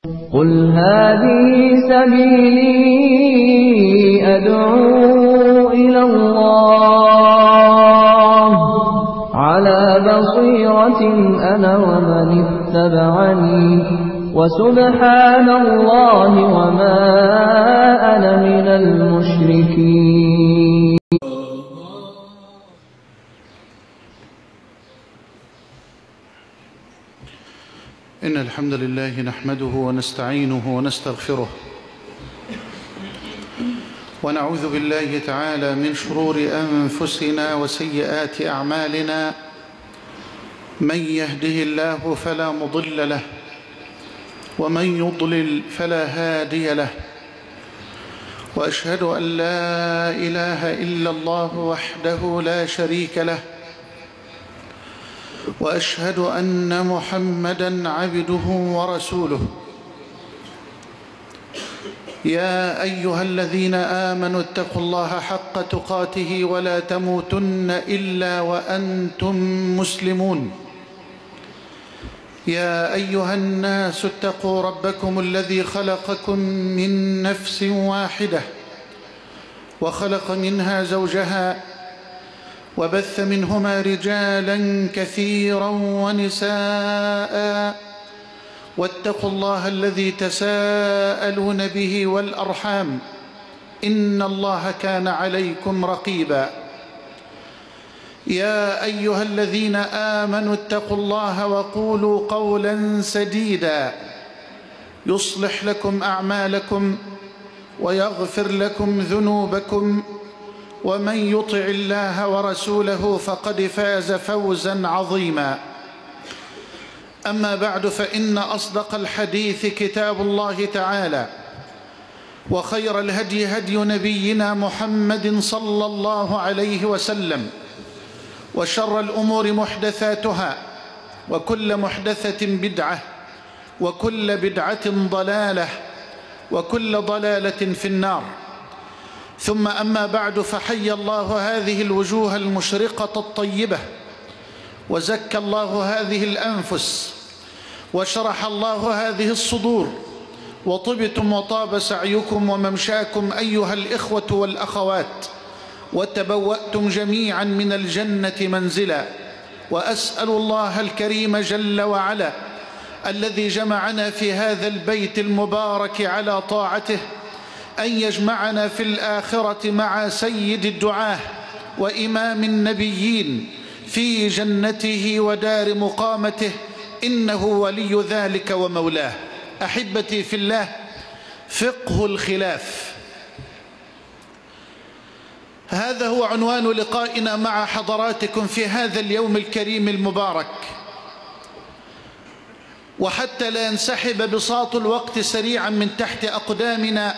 قل هذه سبيلي أدعو إلى الله على بصيرة أنا ومن اتبعني وسبحان الله وما أنا من المشركين. إن الحمد لله نحمده ونستعينه ونستغفره ونعوذ بالله تعالى من شرور أنفسنا وسيئات أعمالنا. من يهده الله فلا مضل له ومن يضلل فلا هادي له، وأشهد أن لا إله إلا الله وحده لا شريك له، وأشهد أن محمدًا عبده ورسوله. يا أيها الذين آمنوا اتقوا الله حق تقاته ولا تموتن إلا وأنتم مسلمون. يا أيها الناس اتقوا ربكم الذي خلقكم من نفس واحدة وخلق منها زوجها وبث منهما رجالا كثيرا ونساء، واتقوا الله الذي تساءلون به والأرحام إن الله كان عليكم رقيبا. يا أيها الذين آمنوا اتقوا الله وقولوا قولا سديدا يصلح لكم أعمالكم ويغفر لكم ذنوبكم، ومن يطع الله ورسوله فقد فاز فوزا عظيما. أما بعد، فإن أصدق الحديث كتاب الله تعالى، وخير الهدي هدي نبينا محمد صلى الله عليه وسلم، وشر الأمور محدثاتها، وكل محدثة بدعة، وكل بدعة ضلالة، وكل ضلالة في النار. ثم أما بعد، فحي الله هذه الوجوه المشرقة الطيبة، وزكى الله هذه الأنفس، وشرح الله هذه الصدور، وطبتم وطاب سعيكم وممشاكم أيها الإخوة والأخوات، وتبوأتم جميعا من الجنة منزلا. وأسأل الله الكريم جل وعلا الذي جمعنا في هذا البيت المبارك على طاعته أن يجمعنا في الآخرة مع سيد الدعاة وإمام النبيين في جنته ودار مقامته، إنه ولي ذلك ومولاه. أحبتي في الله، فقه الخلاف، هذا هو عنوان لقائنا مع حضراتكم في هذا اليوم الكريم المبارك. وحتى لا ينسحب بساط الوقت سريعا من تحت أقدامنا،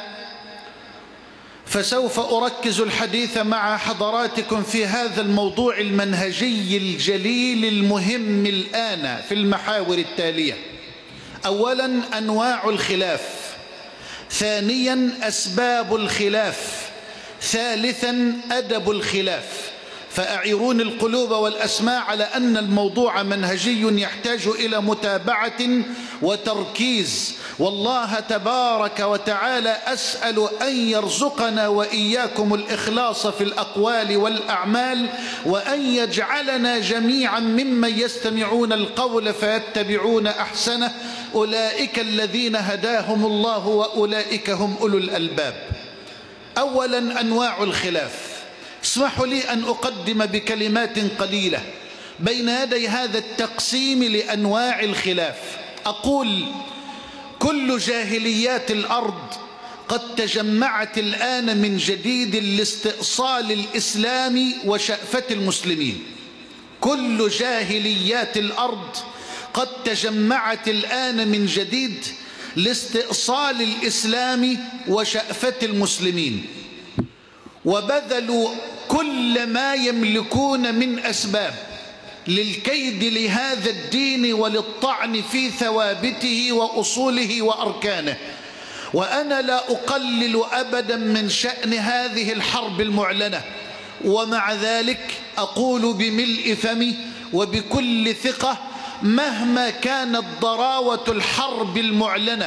فسوف أركز الحديث مع حضراتكم في هذا الموضوع المنهجي الجليل المهم الآن في المحاور التالية: أولا، أنواع الخلاف; ثانيا، أسباب الخلاف; ثالثا، أدب الخلاف. فأعيرون القلوب والأسماع على أن الموضوع منهجي يحتاج إلى متابعة وتركيز، والله تبارك وتعالى أسأل أن يرزقنا وإياكم الإخلاص في الأقوال والأعمال، وأن يجعلنا جميعا ممن يستمعون القول فيتبعون أحسنه، أولئك الذين هداهم الله وأولئك هم أولو الألباب. أولا، أنواع الخلاف. اسمحوا لي أن أقدم بكلمات قليلة بين يدي هذا التقسيم لأنواع الخلاف. أقول: كل جاهليات الأرض قد تجمعت الآن من جديد لاستئصال الإسلام وشأفة المسلمين. كل جاهليات الأرض قد تجمعت الآن من جديد لاستئصال الإسلام وشأفة المسلمين، وبذلوا كل ما يملكون من أسباب للكيد لهذا الدين وللطعن في ثوابته وأصوله وأركانه. وأنا لا أقلل أبدا من شأن هذه الحرب المعلنة، ومع ذلك أقول بملء فمي وبكل ثقة: مهما كانت ضراوة الحرب المعلنة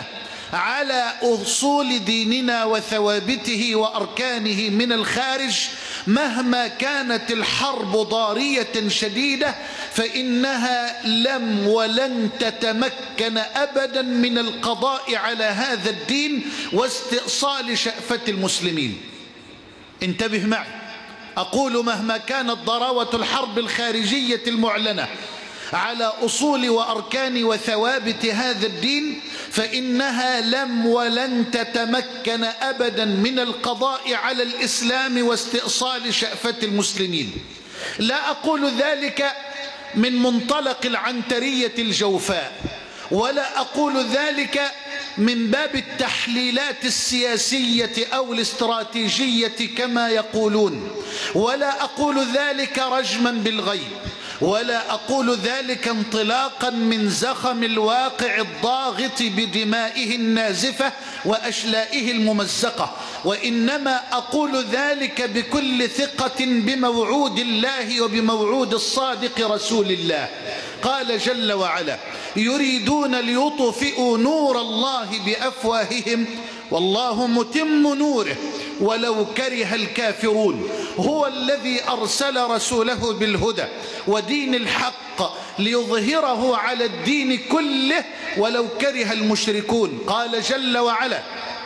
على أصول ديننا وثوابته وأركانه من الخارج، مهما كانت الحرب ضارية شديدة فإنها لم ولن تتمكن أبدا من القضاء على هذا الدين واستئصال شأفة المسلمين. انتبه معي، أقول مهما كانت ضراوة الحرب الخارجية المعلنة على أصول وأركان وثوابت هذا الدين فإنها لم ولن تتمكن أبدا من القضاء على الإسلام واستئصال شأفة المسلمين. لا أقول ذلك من منطلق العنترية الجوفاء، ولا أقول ذلك من باب التحليلات السياسية أو الاستراتيجية كما يقولون، ولا أقول ذلك رجما بالغيب، ولا أقول ذلك انطلاقا من زخم الواقع الضاغط بدمائه النازفة وأشلائه الممزقة، وإنما أقول ذلك بكل ثقة بموعود الله وبموعود الصادق رسول الله. قال جل وعلا: يريدون ليطفئوا نور الله بأفواههم والله متم نوره ولو كره الكافرون. هو الذي أرسل رسوله بالهدى ودين الحق ليظهره على الدين كله ولو كره المشركون. قال جل وعلا: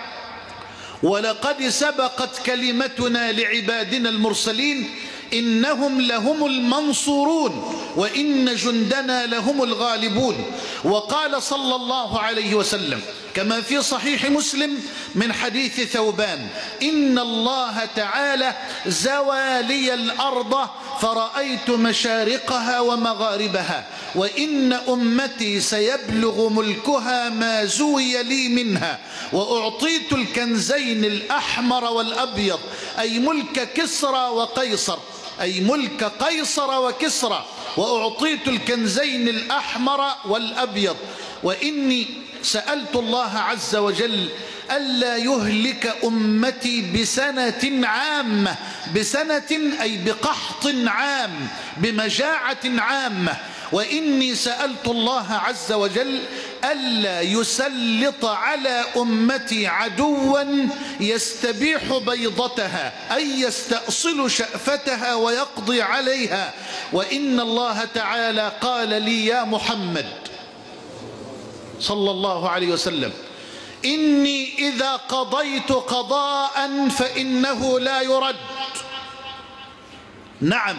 ولقد سبقت كلمتنا لعبادنا المرسلين إنهم لهم المنصورون وإن جندنا لهم الغالبون. وقال صلى الله عليه وسلم كما في صحيح مسلم من حديث ثوبان: إن الله تعالى زوى لي الأرض فرأيت مشارقها ومغاربها وإن أمتي سيبلغ ملكها ما زوي لي منها وأعطيت الكنزين الأحمر والأبيض، أي ملك كسرى وقيصر، أي ملك قيصر وكسرى، وأعطيت الكنزين الأحمر والأبيض، وإني سألت الله عز وجل ألا يهلك أمتي بسنة عامة، بسنة أي بقحط عام، بمجاعة عامة، وإني سألت الله عز وجل ألا يسلط على أمتي عدوا يستبيح بيضتها، أي يستأصل شأفتها ويقضي عليها. وإن الله تعالى قال لي: يا محمد صلى الله عليه وسلم، إني إذا قضيت قضاء فإنه لا يرد. نعم،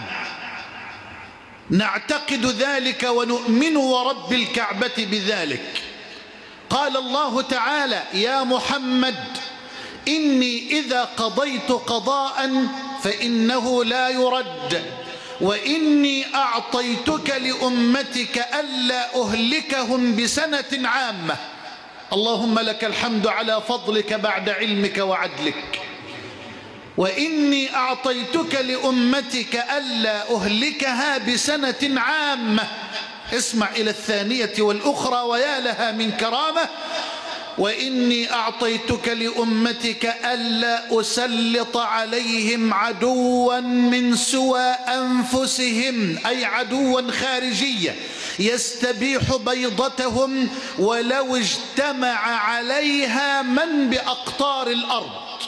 نعتقد ذلك ونؤمن ورب الكعبة بذلك. قال الله تعالى: يا محمد إني إذا قضيت قضاء فإنه لا يرد، وإني أعطيتك لأمتك ألا أهلكهم بسنة عامة. اللهم لك الحمد على فضلك بعد علمك وعدلك. وإني أعطيتك لأمتك ألا أهلكها بسنة عامة. اسمع إلى الثانية والأخرى ويا لها من كرامة. وإني أعطيتك لأمتك ألا أسلط عليهم عدوا من سوى أنفسهم، أي عدوا خارجيا يستبيح بيضتهم ولو اجتمع عليها من بأقطار الأرض.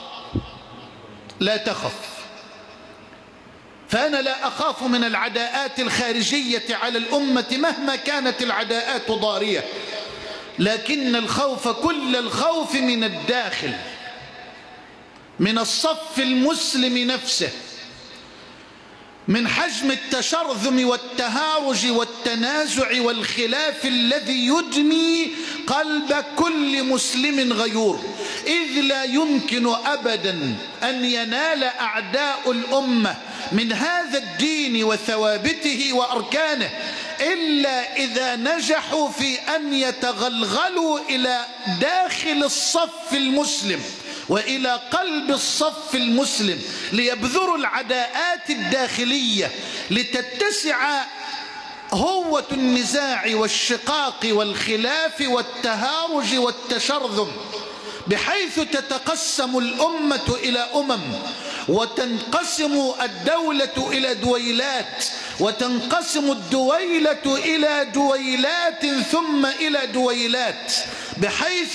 لا تخف، فأنا لا أخاف من العداءات الخارجية على الأمة مهما كانت العداءات ضارية، لكن الخوف كل الخوف من الداخل، من الصف المسلم نفسه، من حجم التشرذم والتهارج والتنازع والخلاف الذي يدمي قلب كل مسلم غيور. إذ لا يمكن أبدا أن ينال أعداء الأمة من هذا الدين وثوابته وأركانه إلا إذا نجحوا في أن يتغلغلوا إلى داخل الصف المسلم وإلى قلب الصف المسلم ليبذروا العداءات الداخلية لتتسع هوة النزاع والشقاق والخلاف والتهارج والتشرذم، بحيث تتقسم الأمة إلى وتنقسم الدولة إلى دويلات، وتنقسم الدويلة إلى دويلات ثم إلى دويلات، بحيث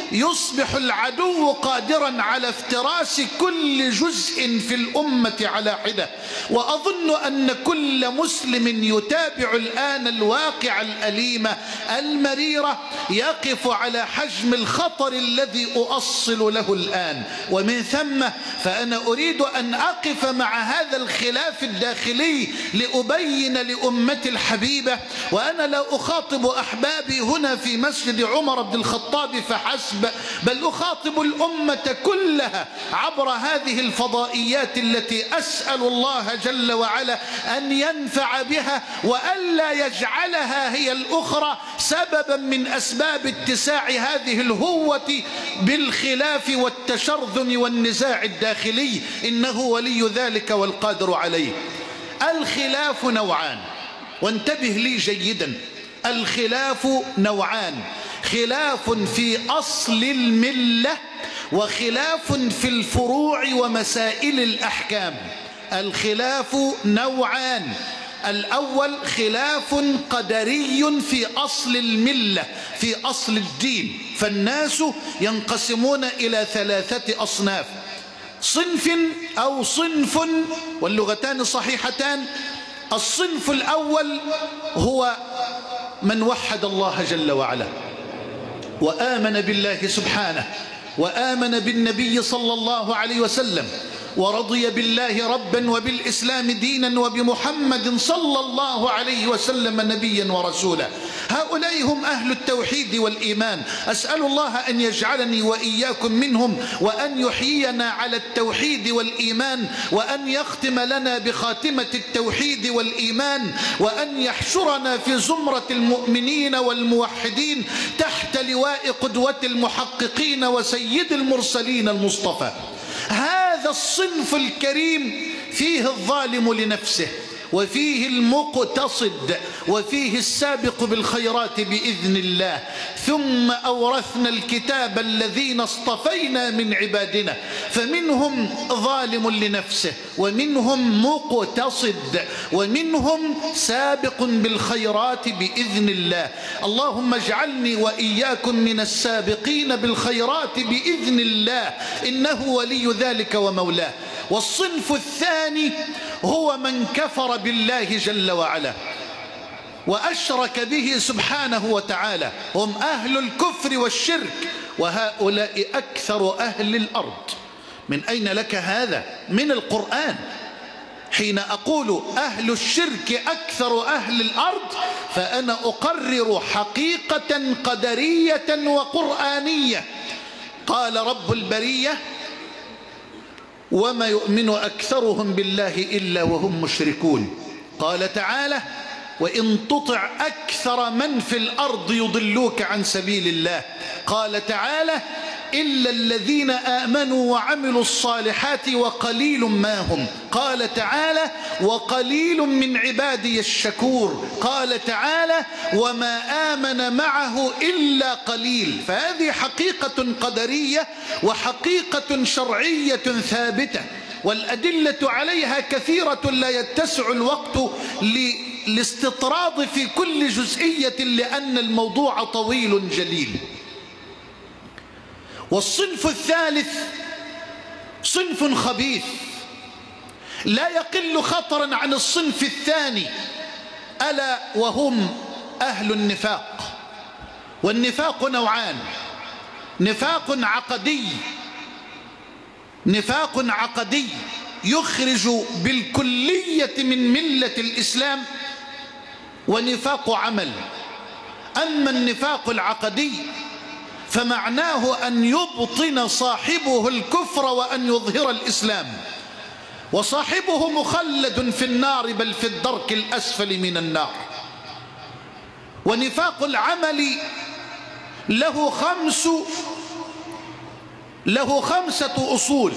يصبح العدو قادرا على افتراس كل جزء في الأمة على حدة. وأظن أن كل مسلم يتابع الآن الواقع الأليم المريرة يقف على حجم الخطر الذي أؤصل له الآن. ومن ثم فأنا أريد أن أقف مع هذا الخلاف الداخلي لأبين لأمتي الحبيبة، وأنا لا أخاطب أحبابي هنا في مسجد عمر بن الخطاب فحسب، بل أخاطب الأمة كلها عبر هذه الفضائيات التي أسأل الله جل وعلا أن ينفع بها وألا يجعلها هي الأخرى سببا من أسباب اتساع هذه الهوة بالخلاف والتشرذم والنزاع الداخلي، إنه ولي ذلك والقادر عليه. الخلاف نوعان، وانتبه لي جيدا، الخلاف نوعان: خلاف في أصل الملة وخلاف في الفروع ومسائل الأحكام. الخلاف نوعان: الأول خلاف قدري في أصل الملة، في أصل الدين، فالناس ينقسمون إلى 3 أصناف: صنف أو صنف، واللغتان صحيحتان. الصنف الأول هو من وحد الله جل وعلا وآمن بالله سبحانه وآمن بالنبي صلى الله عليه وسلم ورضي بالله ربا وبالإسلام دينا وبمحمد صلى الله عليه وسلم نبيا ورسولا. هؤلاء هم أهل التوحيد والإيمان. أسأل الله أن يجعلني وإياكم منهم، وأن يحيينا على التوحيد والإيمان، وأن يختم لنا بخاتمة التوحيد والإيمان، وأن يحشرنا في زمرة المؤمنين والموحدين تحت لواء قدوة المحققين وسيد المرسلين المصطفى. هذا الصنف الكريم فيه الظالم لنفسه، وفيه المقتصد، وفيه السابق بالخيرات بإذن الله. ثم أورثنا الكتاب الذين اصطفينا من عبادنا، فمنهم ظالم لنفسه، ومنهم مقتصد، ومنهم سابق بالخيرات بإذن الله. اللهم اجعلني وإياكم من السابقين بالخيرات بإذن الله، إنه ولي ذلك ومولاه. والصنف الثاني هو من كفر بالله جل وعلا وأشرك به سبحانه وتعالى، هم أهل الكفر والشرك، وهؤلاء أكثر أهل الأرض. من أين لك هذا؟ من القرآن. حين أقول أهل الشرك أكثر أهل الأرض فأنا أقرر حقيقة قدرية وقرآنية. قال رب البرية: وما يؤمن أكثرهم بالله إلا وهم مشركون. قال تعالى: وإن تطع أكثر من في الأرض يضلوك عن سبيل الله. قال تعالى: إلا الذين آمنوا وعملوا الصالحات وقليل ما هم. قال تعالى: وقليل من عبادي الشكور. قال تعالى: وما آمن معه إلا قليل. فهذه حقيقة قدرية وحقيقة شرعية ثابتة، والأدلة عليها كثيرة لا يتسع الوقت للاستطراد في كل جزئية لأن الموضوع طويل جليل. والصنف الثالث صنف خبيث لا يقل خطرا عن الصنف الثاني، ألا وهم أهل النفاق. والنفاق نوعان: نفاق عقدي يخرج بالكلية من ملة الإسلام، ونفاق عمل. أما النفاق العقدي فمعناه أن يبطن صاحبه الكفر وأن يظهر الإسلام، وصاحبه مخلد في النار، بل في الدرك الأسفل من النار. ونفاق العمل له 5 أصول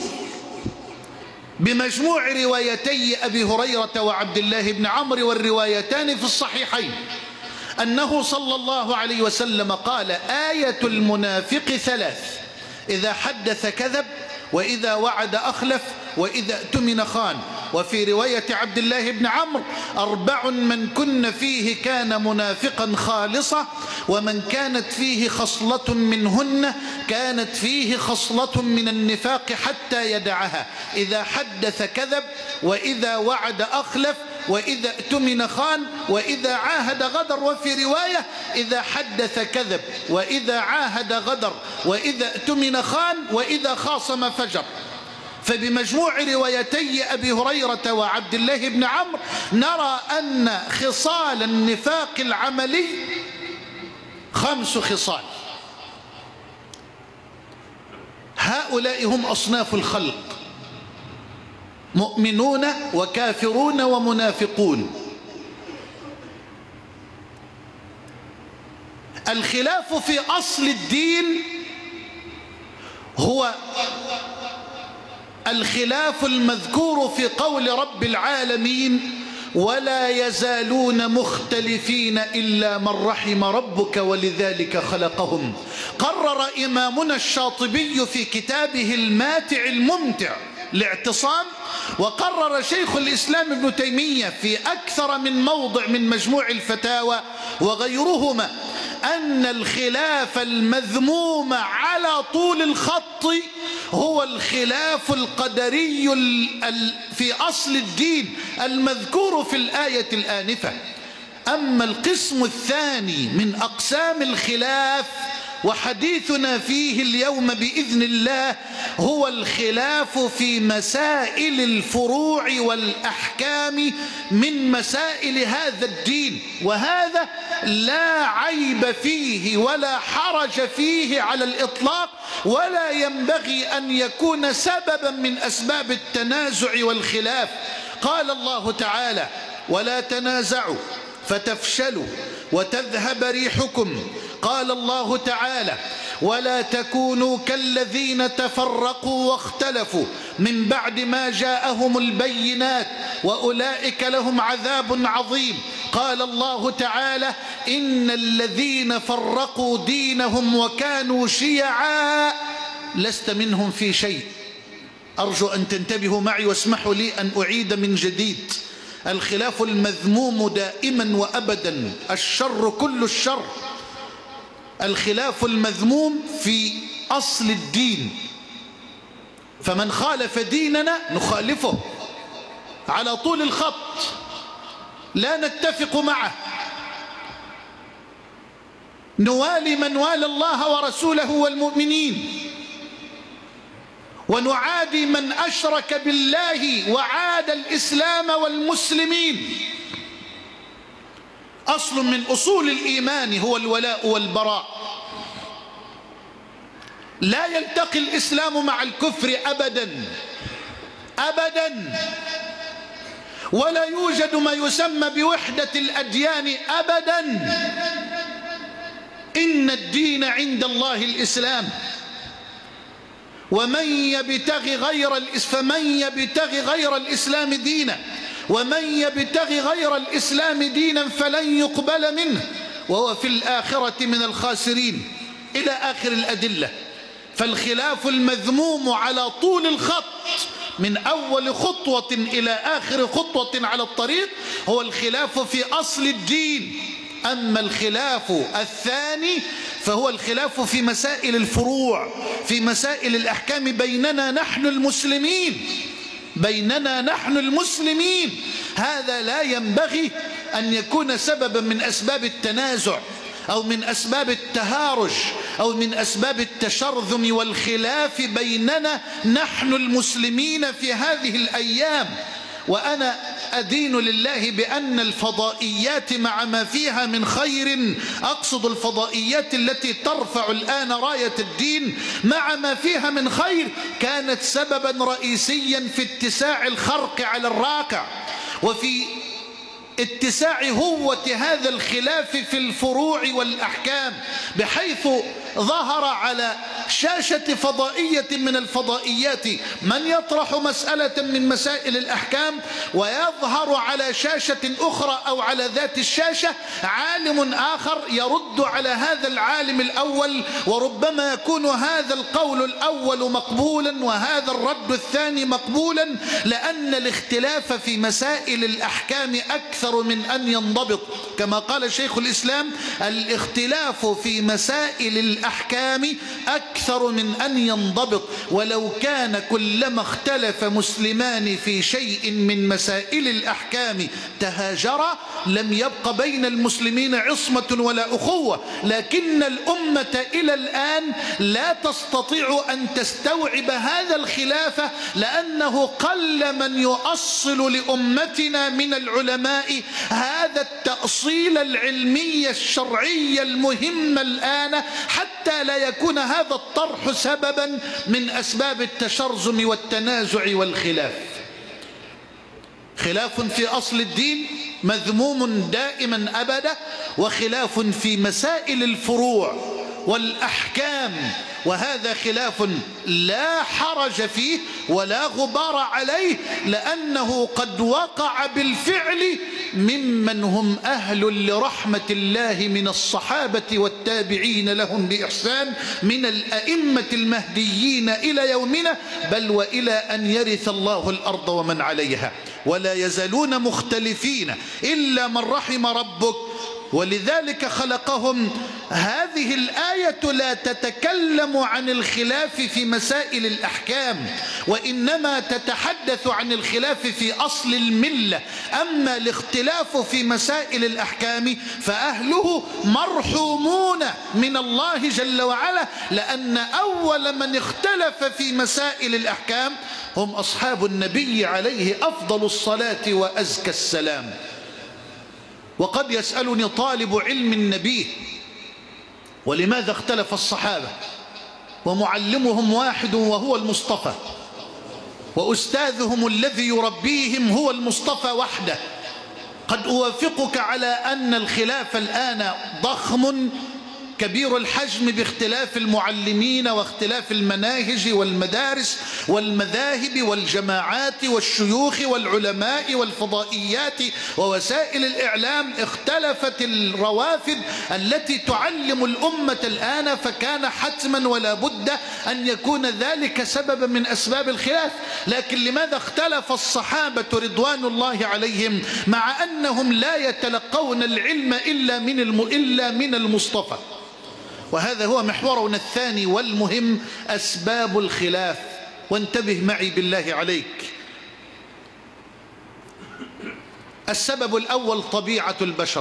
بمجموع روايتي أبي هريرة وعبد الله بن عمرو، والروايتان في الصحيحين، أنه صلى الله عليه وسلم قال: آية المنافق 3: إذا حدث كذب، وإذا وعد أخلف، وإذا اؤتمن خان. وفي رواية عبد الله بن عمرو: 4 من كن فيه كان منافقا خالصا، ومن كانت فيه خصلة منهن كانت فيه خصلة من النفاق حتى يدعها: إذا حدث كذب، وإذا وعد أخلف، وإذا اؤتمن خان، وإذا عاهد غدر. وفي رواية: إذا حدث كذب، وإذا عاهد غدر، وإذا اؤتمن خان، وإذا خاصم فجر. فبمجموع روايتي أبي هريرة وعبد الله بن عمرو نرى أن خصال النفاق العملي 5 خصال. هؤلاء هم أصناف الخلق: مؤمنون وكافرون ومنافقون. الخلاف في أصل الدين هو الخلاف المذكور في قول رب العالمين: ولا يزالون مختلفين إلا من رحم ربك ولذلك خلقهم. قرر إمامنا الشاطبي في كتابه الماتع الممتع الاعتصام، وقرر شيخ الإسلام ابن تيمية في أكثر من موضع من مجموع الفتاوى وغيرهما أن الخلاف المذموم على طول الخط هو الخلاف القدري في أصل الدين المذكور في الآية الآنفة. أما القسم الثاني من أقسام الخلاف وحديثنا فيه اليوم بإذن الله هو الخلاف في مسائل الفروع والأحكام من مسائل هذا الدين، وهذا لا عيب فيه ولا حرج فيه على الإطلاق، ولا ينبغي أن يكون سببا من أسباب التنازع والخلاف. قال الله تعالى: ولا تنازعوا فتفشلوا وتذهب ريحكم. قال الله تعالى: ولا تكونوا كالذين تفرقوا واختلفوا من بعد ما جاءهم البينات وأولئك لهم عذاب عظيم. قال الله تعالى: إن الذين فرقوا دينهم وكانوا شيعا لست منهم في شيء. أرجو أن تنتبهوا معي واسمحوا لي أن أعيد من جديد: الخلاف المذموم دائما وأبدا، الشر كل الشر. الخلاف المذموم في أصل الدين، فمن خالف ديننا نخالفه على طول الخط، لا نتفق معه، نوالي من والى الله ورسوله والمؤمنين، ونعادي من أشرك بالله وعاد الإسلام والمسلمين. أصل من أصول الإيمان هو الولاء والبراء. لا يلتقي الإسلام مع الكفر أبدا أبدا، ولا يوجد ما يسمى بوحدة الأديان أبدا. إن الدين عند الله الإسلام، فمن يبتغي غير الإسلام دينا ومن يبتغي غير الإسلام دينا فلن يقبل منه وهو في الآخرة من الخاسرين، إلى آخر الأدلة. فالخلاف المذموم على طول الخط من أول خطوة إلى آخر خطوة على الطريق هو الخلاف في أصل الدين. أما الخلاف الثاني فهو الخلاف في مسائل الفروع، في مسائل الأحكام بيننا نحن المسلمين. هذا لا ينبغي أن يكون سببا من أسباب التنازع أو من أسباب التهارج أو من أسباب التشرذم والخلاف بيننا نحن المسلمين في هذه الأيام. وأنا أدين لله بأن الفضائيات مع ما فيها من خير، أقصد الفضائيات التي ترفع الآن راية الدين، مع ما فيها من خير كانت سببا رئيسيا في اتساع الخرق على الراقع وفي اتساع هوة هذا الخلاف في الفروع والأحكام، بحيث ظهر على شاشة فضائية من الفضائيات من يطرح مسألة من مسائل الأحكام، ويظهر على شاشة أخرى أو على ذات الشاشة عالم آخر يرد على هذا العالم الأول، وربما يكون هذا القول الأول مقبولا وهذا الرد الثاني مقبولا، لأن الاختلاف في مسائل الأحكام أكثر من أن ينضبط. كما قال شيخ الإسلام: الاختلاف في مسائل الأحكام أكثر من أن ينضبط، ولو كان كلما اختلف مسلمان في شيء من مسائل الأحكام تهاجرا لم يبق بين المسلمين عصمة ولا أخوة. لكن الأمة إلى الآن لا تستطيع أن تستوعب هذا الخلاف، لأنه قل من يؤصل لأمتنا من العلماء هذا التأصيل العلمي الشرعي المهم الآن، حتى لا يكون هذا الطرح سببا من أسباب التشرذم والتنازع والخلاف. خلاف في أصل الدين مذموم دائما أبدا، وخلاف في مسائل الفروع والأحكام، وهذا خلاف لا حرج فيه ولا غبار عليه، لأنه قد وقع بالفعل ممن هم أهل لرحمة الله من الصحابة والتابعين لهم بإحسان، من الأئمة المهديين إلى يومنا، بل وإلى أن يرث الله الأرض ومن عليها، ولا يزالون مختلفين إلا من رحم ربك. ولذلك خلقهم. هذه الآية لا تتكلم عن الخلاف في مسائل الأحكام، وإنما تتحدث عن الخلاف في أصل الملة. أما الاختلاف في مسائل الأحكام فأهله مرحومون من الله جل وعلا، لأن أول من اختلف في مسائل الأحكام هم أصحاب النبي عليه أفضل الصلاة وأزكى السلام. وقد يسألني طالب علم النبي: ولماذا اختلف الصحابة ومعلمهم واحد وهو المصطفى، وأستاذهم الذي يربيهم هو المصطفى وحده؟ قد أوافقك على أن الخلاف الآن ضخم كبير الحجم باختلاف المعلمين واختلاف المناهج والمدارس والمذاهب والجماعات والشيوخ والعلماء والفضائيات ووسائل الإعلام. اختلفت الروافد التي تعلم الأمة الآن، فكان حتما ولا بد أن يكون ذلك سببا من أسباب الخلاف. لكن لماذا اختلف الصحابة رضوان الله عليهم مع أنهم لا يتلقون العلم إلا من المصطفى؟ وهذا هو محورنا الثاني والمهم، أسباب الخلاف. وانتبه معي بالله عليك. السبب الأول طبيعة البشر.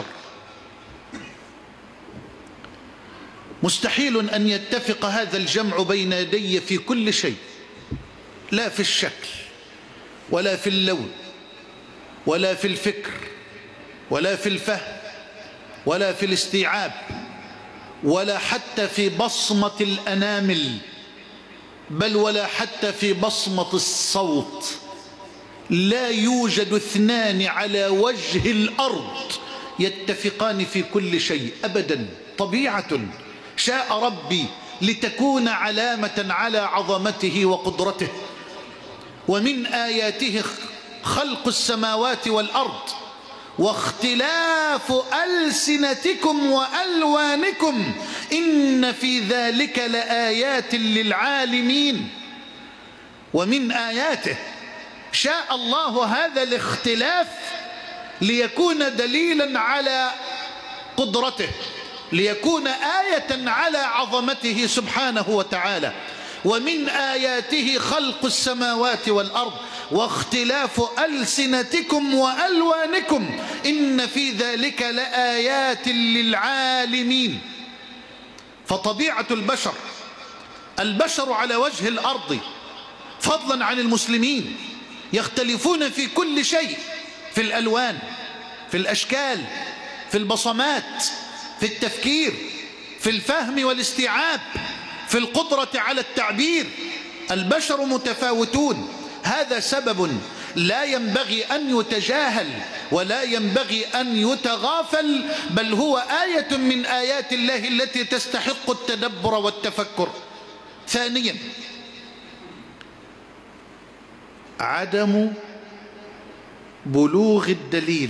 مستحيل أن يتفق هذا الجمع بين يدي في كل شيء، لا في الشكل ولا في اللون ولا في الفكر ولا في الفهم ولا في الاستيعاب ولا حتى في بصمة الأنامل، بل ولا حتى في بصمة الصوت. لا يوجد اثنان على وجه الأرض يتفقان في كل شيء أبدا. طبيعة شاء ربي لتكون علامة على عظمته وقدرته. ومن آياته خلق السماوات والأرض واختلاف ألسنتكم وألوانكم إن في ذلك لآيات للعالمين. ومن آياته شاء الله هذا الاختلاف ليكون دليلا على قدرته، ليكون آية على عظمته سبحانه وتعالى. ومن آياته خلق السماوات والأرض واختلاف ألسنتكم وألوانكم إن في ذلك لآيات للعالمين. فطبيعة البشر على وجه الأرض فضلا عن المسلمين يختلفون في كل شيء، في الألوان، في الأشكال، في البصمات، في التفكير، في الفهم والاستيعاب، في القدرة على التعبير. البشر متفاوتون. هذا سبب لا ينبغي أن يتجاهل ولا ينبغي أن يتغافل، بل هو آية من آيات الله التي تستحق التدبر والتفكر. ثانيا، عدم بلوغ الدليل.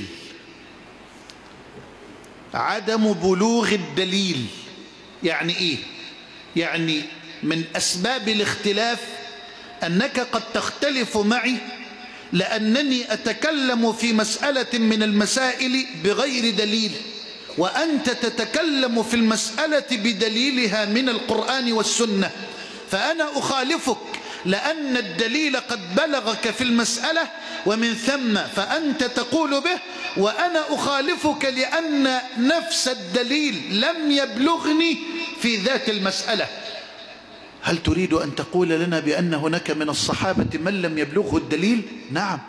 عدم بلوغ الدليل يعني إيه؟ يعني من أسباب الاختلاف أنك قد تختلف معي لأنني أتكلم في مسألة من المسائل بغير دليل، وأنت تتكلم في المسألة بدليلها من القرآن والسنة، فأنا أخالفك لأن الدليل قد بلغك في المسألة ومن ثم فأنت تقول به، وأنا أخالفك لأن نفس الدليل لم يبلغني في ذات المسألة. هل تريد أن تقول لنا بأن هناك من الصحابة من لم يبلغه الدليل؟ نعم،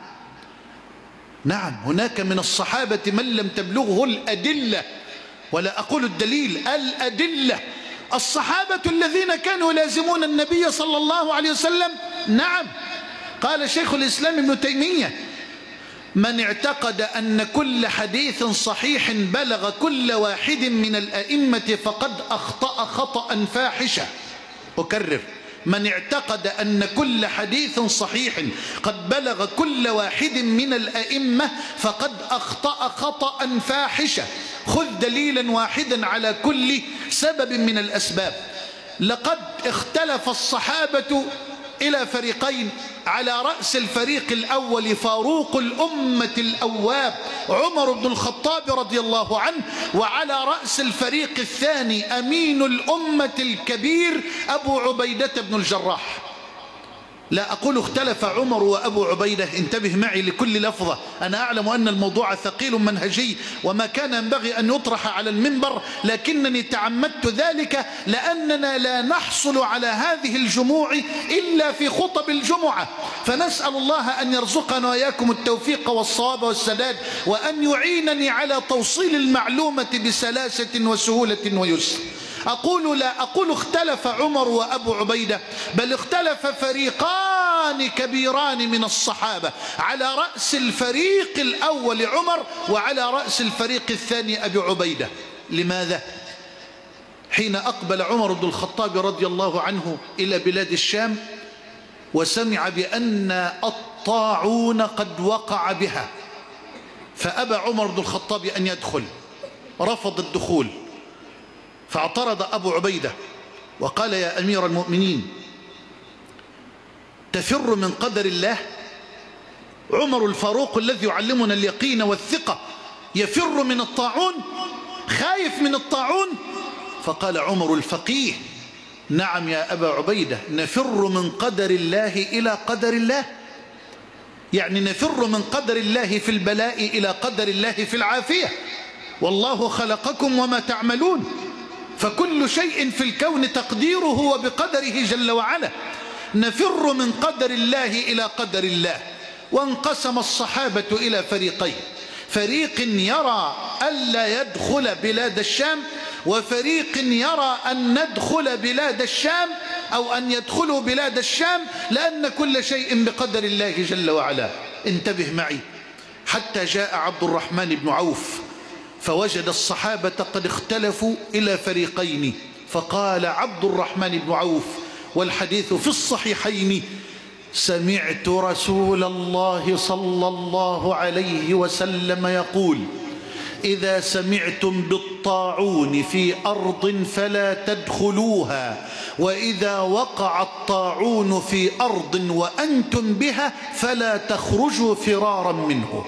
نعم، هناك من الصحابة من لم تبلغه الأدلة، ولا أقول الدليل، الأدلة. الصحابة الذين كانوا يلازمون النبي صلى الله عليه وسلم. نعم، قال شيخ الإسلام ابن تيمية: من اعتقد أن كل حديث صحيح بلغ كل واحد من الأئمة فقد أخطأ خطأ فاحشا. أكرر: من اعتقد أن كل حديث صحيح قد بلغ كل واحد من الأئمة فقد أخطأ خطأ فاحشا. خذ دليلا واحدا على كل سبب من الأسباب. لقد اختلف الصحابة إلى فريقين، على رأس الفريق الأول فاروق الأمة الأواب عمر بن الخطاب رضي الله عنه، وعلى رأس الفريق الثاني أمين الأمة الكبير أبو عبيدة بن الجراح. لا أقول اختلف عمر وأبو عبيدة، انتبه معي لكل لفظة. أنا أعلم أن الموضوع ثقيل منهجي وما كان ينبغي أن يطرح على المنبر، لكنني تعمدت ذلك لأننا لا نحصل على هذه الجموع إلا في خطب الجمعة، فنسأل الله أن يرزقنا وإياكم التوفيق والصواب والسداد، وأن يعينني على توصيل المعلومة بسلاسة وسهولة ويسر. لا أقول اختلف عمر وأبو عبيدة، بل اختلف فريقان كبيران من الصحابة، على رأس الفريق الأول عمر وعلى رأس الفريق الثاني أبي عبيدة. لماذا؟ حين أقبل عمر بن الخطاب رضي الله عنه إلى بلاد الشام وسمع بأن الطاعون قد وقع بها، فأبى عمر بن الخطاب أن يدخل، رفض الدخول، فاعترض أبو عبيدة وقال: يا أمير المؤمنين، تفر من قدر الله؟ عمر الفاروق الذي يعلمنا اليقين والثقة يفر من الطاعون؟ خايف من الطاعون؟ فقال عمر الفقيه: نعم يا أبا عبيدة، نفر من قدر الله إلى قدر الله، يعني نفر من قدر الله في البلاء إلى قدر الله في العافية، والله خلقكم وما تعملون، فكل شيء في الكون تقديره وبقدره جل وعلا. نفر من قدر الله إلى قدر الله. وانقسم الصحابة إلى فريقين: فريق يرى ألا يدخل بلاد الشام، وفريق يرى أن ندخل بلاد الشام أو أن يدخلوا بلاد الشام، لأن كل شيء بقدر الله جل وعلا. انتبه معي، حتى جاء عبد الرحمن بن عوف فوجد الصحابة قد اختلفوا إلى فريقين، فقال عبد الرحمن بن عوف، والحديث في الصحيحين: سمعت رسول الله صلى الله عليه وسلم يقول: إذا سمعتم بالطاعون في أرض فلا تدخلوها، وإذا وقع الطاعون في أرض وأنتم بها فلا تخرجوا فرارا منه.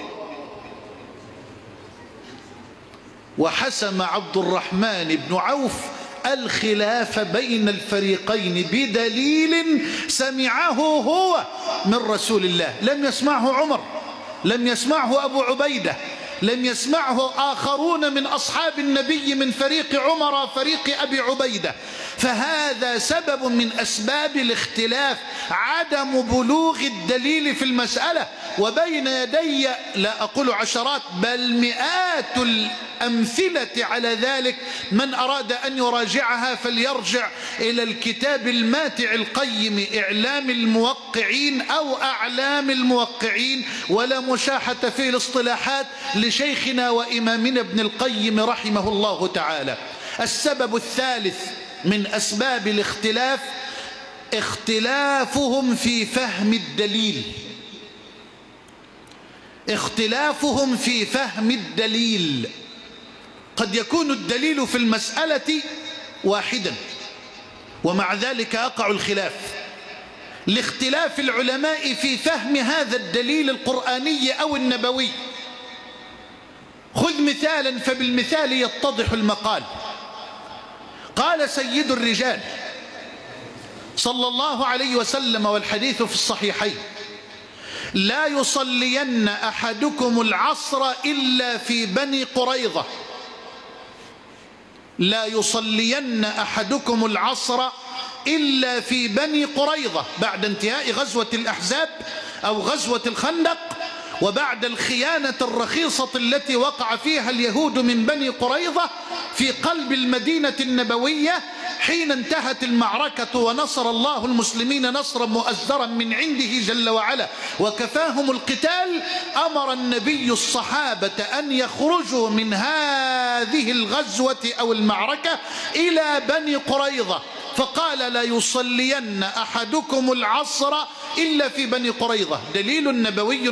وحسم عبد الرحمن بن عوف الخلاف بين الفريقين بدليل سمعه هو من رسول الله، لم يسمعه عمر، لم يسمعه أبو عبيدة، لم يسمعه آخرون من أصحاب النبي من فريق عمر فريق أبي عبيدة. فهذا سبب من أسباب الاختلاف، عدم بلوغ الدليل في المسألة. وبين يدي لا أقول عشرات بل مئات الأمثلة على ذلك، من أراد أن يراجعها فليرجع إلى الكتاب الماتع القيم إعلام الموقعين أو أعلام الموقعين، ولا مشاحة في الاصطلاحات، لشيخنا وإمامنا ابن القيم رحمه الله تعالى. السبب الثالث من أسباب الاختلاف اختلافهم في فهم الدليل. اختلافهم في فهم الدليل. قد يكون الدليل في المسألة واحدا ومع ذلك يقع الخلاف لاختلاف العلماء في فهم هذا الدليل القرآني أو النبوي. خذ مثالا فبالمثال يتضح المقال. قال سيد الرجال صلى الله عليه وسلم والحديث في الصحيحين: لا يصلين أحدكم العصر إلا في بني قريظة. لا يصلين أحدكم العصر إلا في بني قريظة، بعد انتهاء غزوة الأحزاب أو غزوة الخندق، وبعد الخيانة الرخيصة التي وقع فيها اليهود من بني قريظة في قلب المدينة النبوية حين انتهت المعركة ونصر الله المسلمين نصرا مؤزرا من عنده جل وعلا وكفاهم القتال. أمر النبي الصحابة أن يخرجوا من هذه الغزوة أو المعركة إلى بني قريظة، فقال: لا يصلين أحدكم العصر إلا في بني قريظة. دليل نبوي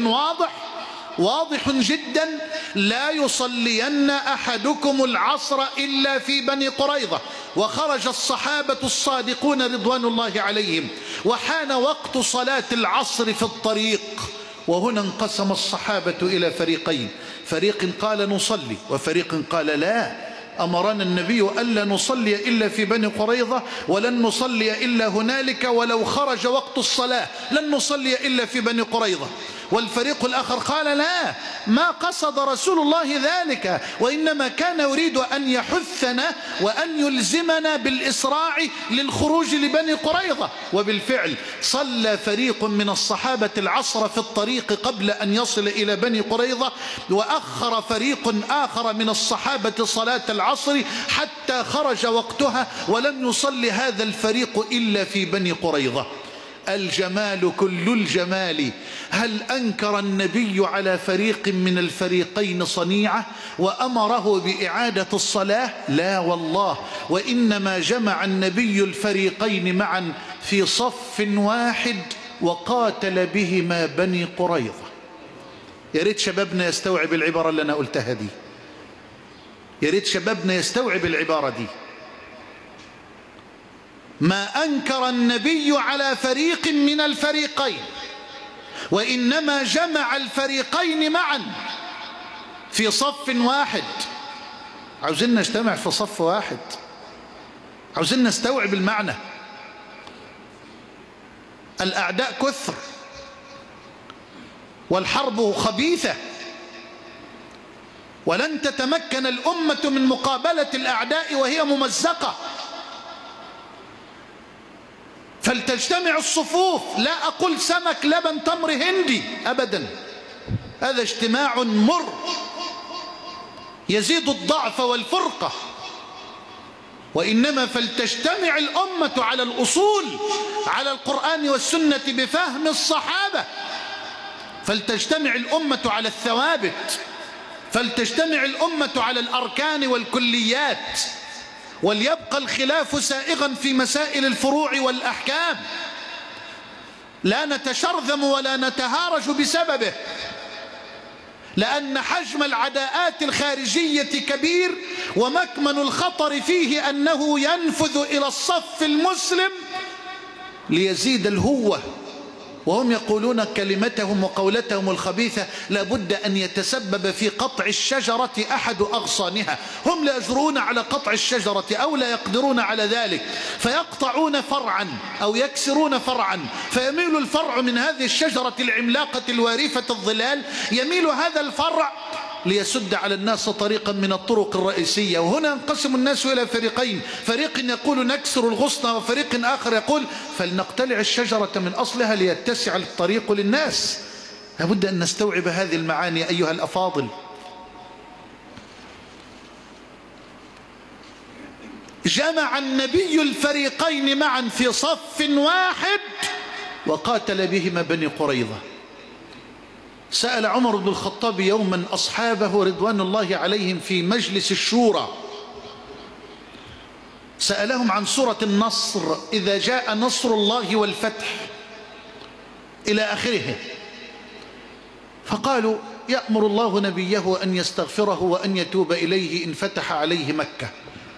واضح جدا: لا يصلين أحدكم العصر إلا في بني قريظة. وخرج الصحابة الصادقون رضوان الله عليهم وحان وقت صلاة العصر في الطريق، وهنا انقسم الصحابة إلى فريقين: فريق قال نصلي وفريق قال لا، أمرنا النبي ألا نصلي إلا في بني قريظة ولن نصلي إلا هنالك، ولو خرج وقت الصلاة لن نصلي إلا في بني قريظة. والفريق الآخر قال لا، ما قصد رسول الله ذلك، وإنما كان يريد أن يحثنا وأن يلزمنا بالإسراع للخروج لبني قريظة. وبالفعل صلى فريق من الصحابة العصر في الطريق قبل أن يصل إلى بني قريظة، وأخر فريق آخر من الصحابة صلاة العصر حتى خرج وقتها، ولم يصلي هذا الفريق إلا في بني قريظة. الجمال كل الجمال. هل أنكر النبي على فريق من الفريقين صنيعة وأمره بإعادة الصلاة؟ لا والله، وإنما جمع النبي الفريقين معا في صف واحد وقاتل بهما بني قريظة. يا ريت شبابنا يستوعب العبارة اللي أنا قلتها دي، يا ريت شبابنا يستوعب العبارة دي. ما أنكر النبي على فريق من الفريقين، وإنما جمع الفريقين معا في صف واحد. عاوزين نجتمع في صف واحد، عاوزين نستوعب المعنى. الأعداء كثر والحرب خبيثة، ولن تتمكن الأمة من مقابلة الأعداء وهي ممزقة، فلتجتمع الصفوف. لا أقول سمك لبن تمر هندي أبدا، هذا اجتماع مر يزيد الضعف والفرقة، وإنما فلتجتمع الأمة على الأصول، على القرآن والسنة بفهم الصحابة، فلتجتمع الأمة على الثوابت، فلتجتمع الأمة على الأركان والكليات، وليبقى الخلاف سائغا في مسائل الفروع والأحكام، لا نتشرذم ولا نتهارج بسببه، لأن حجم العداءات الخارجية كبير، ومكمن الخطر فيه أنه ينفذ إلى الصف المسلم ليزيد الهوة، وهم يقولون كلمتهم وقولتهم الخبيثة لابد أن يتسبب في قطع الشجرة أحد أغصانها. هم لا يجرؤون على قطع الشجرة أو لا يقدرون على ذلك، فيقطعون فرعا أو يكسرون فرعا، فيميل الفرع من هذه الشجرة العملاقة الوارفة الظلال، يميل هذا الفرع ليسد على الناس طريقا من الطرق الرئيسية. وهنا ينقسم الناس إلى فريقين: فريق يقول نكسر الغصن، وفريق آخر يقول فلنقتلع الشجرة من أصلها ليتسع الطريق للناس. لابد أن نستوعب هذه المعاني أيها الأفاضل. جمع النبي الفريقين معا في صف واحد وقاتل بهما بني قريظة. سأل عمر بن الخطاب يوما أصحابه رضوان الله عليهم في مجلس الشورى، سألهم عن سورة النصر، إذا جاء نصر الله والفتح إلى آخره، فقالوا يأمر الله نبيه أن يستغفره وأن يتوب إليه إن فتح عليه مكة.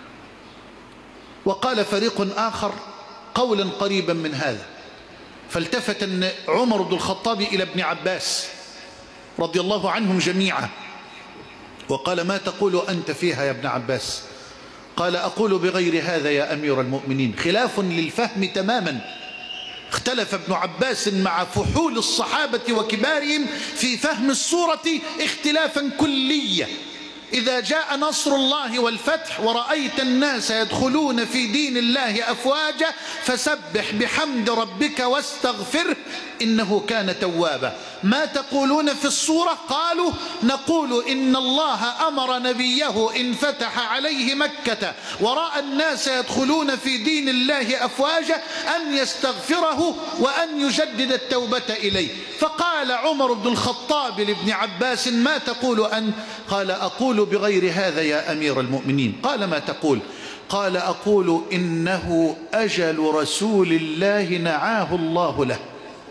وقال فريق آخر قولا قريبا من هذا، فالتفت عمر بن الخطاب إلى ابن عباس رضي الله عنهم جميعا وقال: ما تقول أنت فيها يا ابن عباس؟ قال: أقول بغير هذا يا أمير المؤمنين. خلاف للفهم تماما. اختلف ابن عباس مع فحول الصحابة وكبارهم في فهم السورة اختلافا كليا. إذا جاء نصر الله والفتح ورأيت الناس يدخلون في دين الله أفواجا فسبح بحمد ربك واستغفره إنه كان توابا. ما تقولون في السورة؟ قالوا: نقول إن الله أمر نبيه إن فتح عليه مكة ورأى الناس يدخلون في دين الله أفواجا أن يستغفره وأن يجدد التوبة إليه. فقال عمر بن الخطاب لابن عباس: ما تقول أنت؟ قال: أقول بغير هذا يا أمير المؤمنين. قال: ما تقول؟ قال: أقول إنه أجل رسول الله نعاه الله له.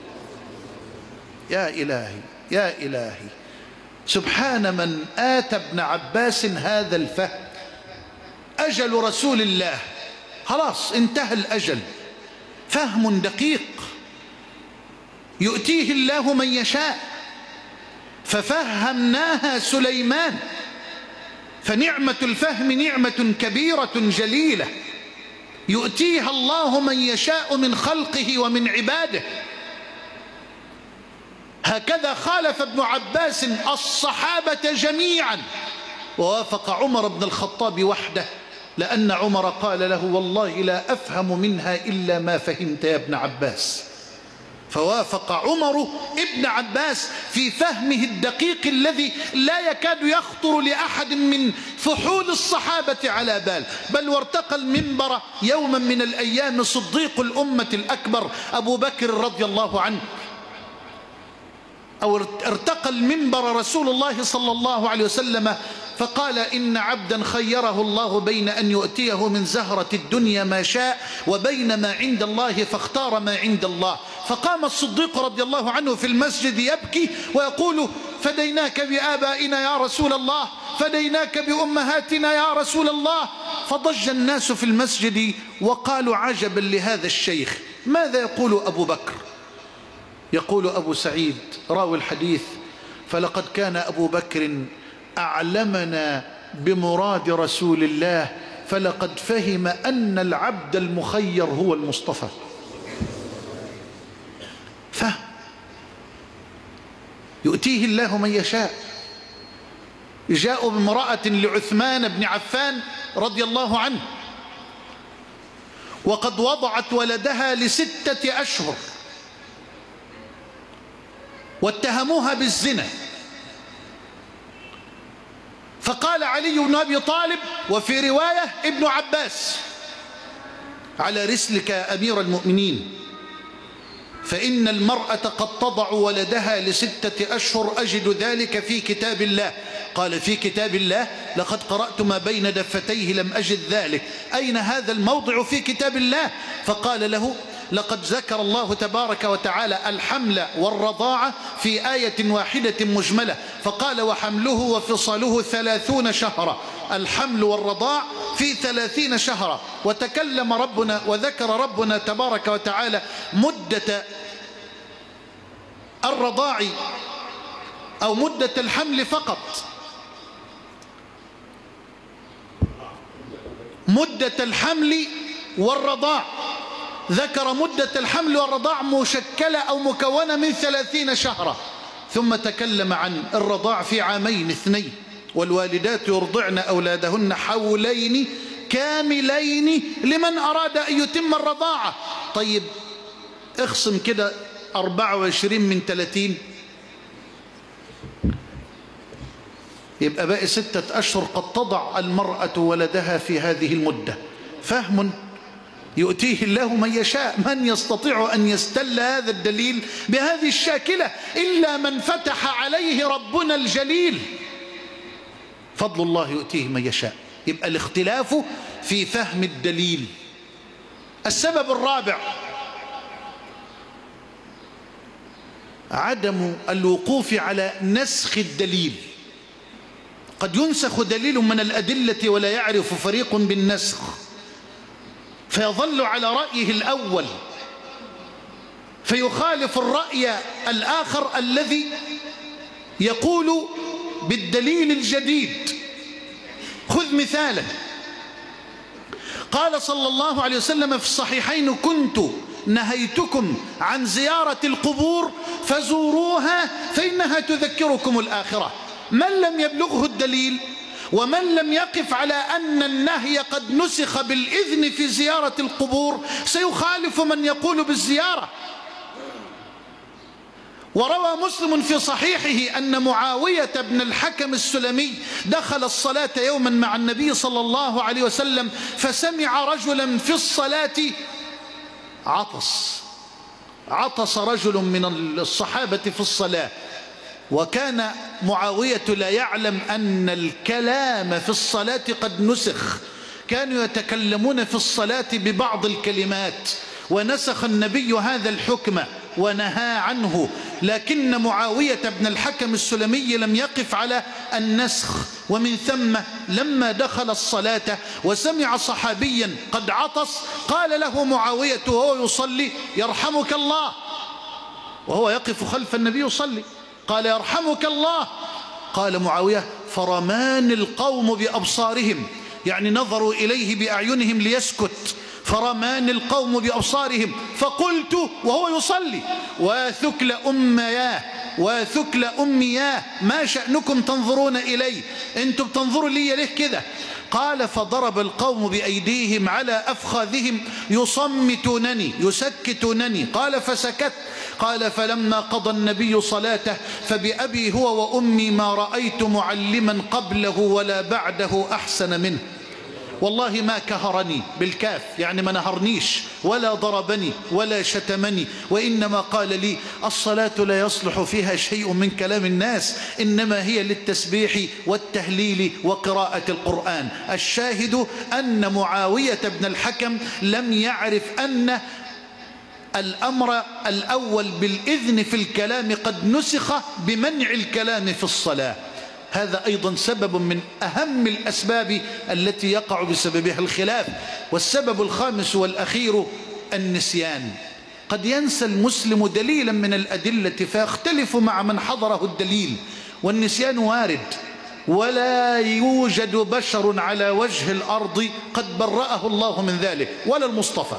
يا إلهي يا إلهي، سبحان من آتى ابن عباس هذا الفهم. أجل رسول الله، خلاص انتهى الأجل. فهم دقيق يؤتيه الله من يشاء، ففهمناها سليمان، فنعمة الفهم نعمة كبيرة جليلة يؤتيها الله من يشاء من خلقه ومن عباده. هكذا خالف ابن عباس الصحابة جميعا ووافق عمر بن الخطاب وحده، لأن عمر قال له: والله لا أفهم منها إلا ما فهمت يا ابن عباس. فوافق عمر ابن عباس في فهمه الدقيق الذي لا يكاد يخطر لأحد من فحول الصحابة على بال. بل وارتقى المنبر يوما من الأيام صديق الأمة الأكبر أبو بكر رضي الله عنه، أو ارتقى المنبر رسول الله صلى الله عليه وسلم فقال: إن عبدا خيره الله بين أن يؤتيه من زهرة الدنيا ما شاء وبين ما عند الله فاختار ما عند الله. فقام الصديق رضي الله عنه في المسجد يبكي ويقول: فديناك بآبائنا يا رسول الله، فديناك بأمهاتنا يا رسول الله. فضج الناس في المسجد وقالوا: عجبا لهذا الشيخ، ماذا يقول أبو بكر؟ يقول أبو سعيد راوي الحديث: فلقد كان أبو بكر أعلمنا بمراد رسول الله، فلقد فهم أن العبد المخير هو المصطفى. فهم يؤتيه الله من يشاء. جاءوا بامرأة لعثمان بن عفان رضي الله عنه وقد وضعت ولدها ل6 أشهر واتهموها بالزنا، فقال علي بن أبي طالب وفي رواية ابن عباس: على رسلك يا أمير المؤمنين، فإن المرأة قد تضع ولدها ل6 أشهر، أجد ذلك في كتاب الله. قال: في كتاب الله؟ لقد قرأت ما بين دفتيه لم أجد ذلك. أين هذا الموضع في كتاب الله؟ فقال له: لقد ذكر الله تبارك وتعالى الحمل والرضاعة في آية واحدة مجملة، فقال: وحمله وفصاله 30 شهرا. الحمل والرضاع في 30 شهرا. وتكلم ربنا وذكر ربنا تبارك وتعالى مدة الرضاع أو مدة الحمل فقط، مدة الحمل والرضاع. ذكر مدة الحمل والرضاع مشكلة أو مكونة من 30 شهرا. ثم تكلم عن الرضاع في 2 عام، والوالدات يرضعن أولادهن حولين كاملين لمن أراد أن يتم الرضاعة. طيب اخصم كده 24 من 30، يبقى باقي 6 أشهر قد تضع المرأة ولدها في هذه المدة. فهم يؤتيه الله من يشاء. من يستطيع أن يستل هذا الدليل بهذه الشاكلة إلا من فتح عليه ربنا الجليل. فضل الله يؤتيه من يشاء. يبقى الاختلاف في فهم الدليل. السبب الرابع عدم الوقوف على نسخ الدليل. قد ينسخ دليل من الأدلة ولا يعرف فريق بالنسخ، فيظل على رأيه الأول فيخالف الرأي الآخر الذي يقول بالدليل الجديد. خذ مثالا، قال صلى الله عليه وسلم في الصحيحين: كنت نهيتكم عن زيارة القبور فزوروها فإنها تذكركم الآخرة. من لم يبلغه الدليل ومن لم يقف على أن النهي قد نسخ بالإذن في زيارة القبور سيخالف من يقول بالزيارة. وروى مسلم في صحيحه أن معاوية بن الحكم السلمي دخل الصلاة يوما مع النبي صلى الله عليه وسلم فسمع رجلا في الصلاة عطس رجل من الصحابة في الصلاة، وكان معاوية لا يعلم أن الكلام في الصلاة قد نسخ. كانوا يتكلمون في الصلاة ببعض الكلمات ونسخ النبي هذا الحكم ونهى عنه، لكن معاوية بن الحكم السلمي لم يقف على النسخ. ومن ثم لما دخل الصلاة وسمع صحابيا قد عطس قال له معاوية وهو يصلي: يرحمك الله، وهو يقف خلف النبي يصلي. قال: يرحمك الله. قال معاوية: فرمان القوم بأبصارهم، يعني نظروا إليه بأعينهم ليسكت، فرمان القوم بأبصارهم. فقلت وهو يصلي: وثكل أمياه وثكل أمياه، ما شأنكم تنظرون إلي؟ أنتم بتنظروا لي ليه كده؟ قال: فضرب القوم بأيديهم على أفخاذهم يصمتونني يسكتونني. قال: فسكت. قال: فلما قضى النبي صلاته فبأبي هو وأمي ما رأيت معلما قبله ولا بعده أحسن منه. والله ما كهرني بالكاف، يعني ما نهرنيش ولا ضربني ولا شتمني، وإنما قال لي: الصلاة لا يصلح فيها شيء من كلام الناس، إنما هي للتسبيح والتهليل وقراءة القرآن. الشاهد أن معاوية بن الحكم لم يعرف أن الأمر الأول بالإذن في الكلام قد نسخ بمنع الكلام في الصلاة. هذا أيضا سبب من أهم الأسباب التي يقع بسببها الخلاف. والسبب الخامس والأخير النسيان. قد ينسى المسلم دليلا من الأدلة فيختلف مع من حضره الدليل، والنسيان وارد، ولا يوجد بشر على وجه الأرض قد برأه الله من ذلك، ولا المصطفى.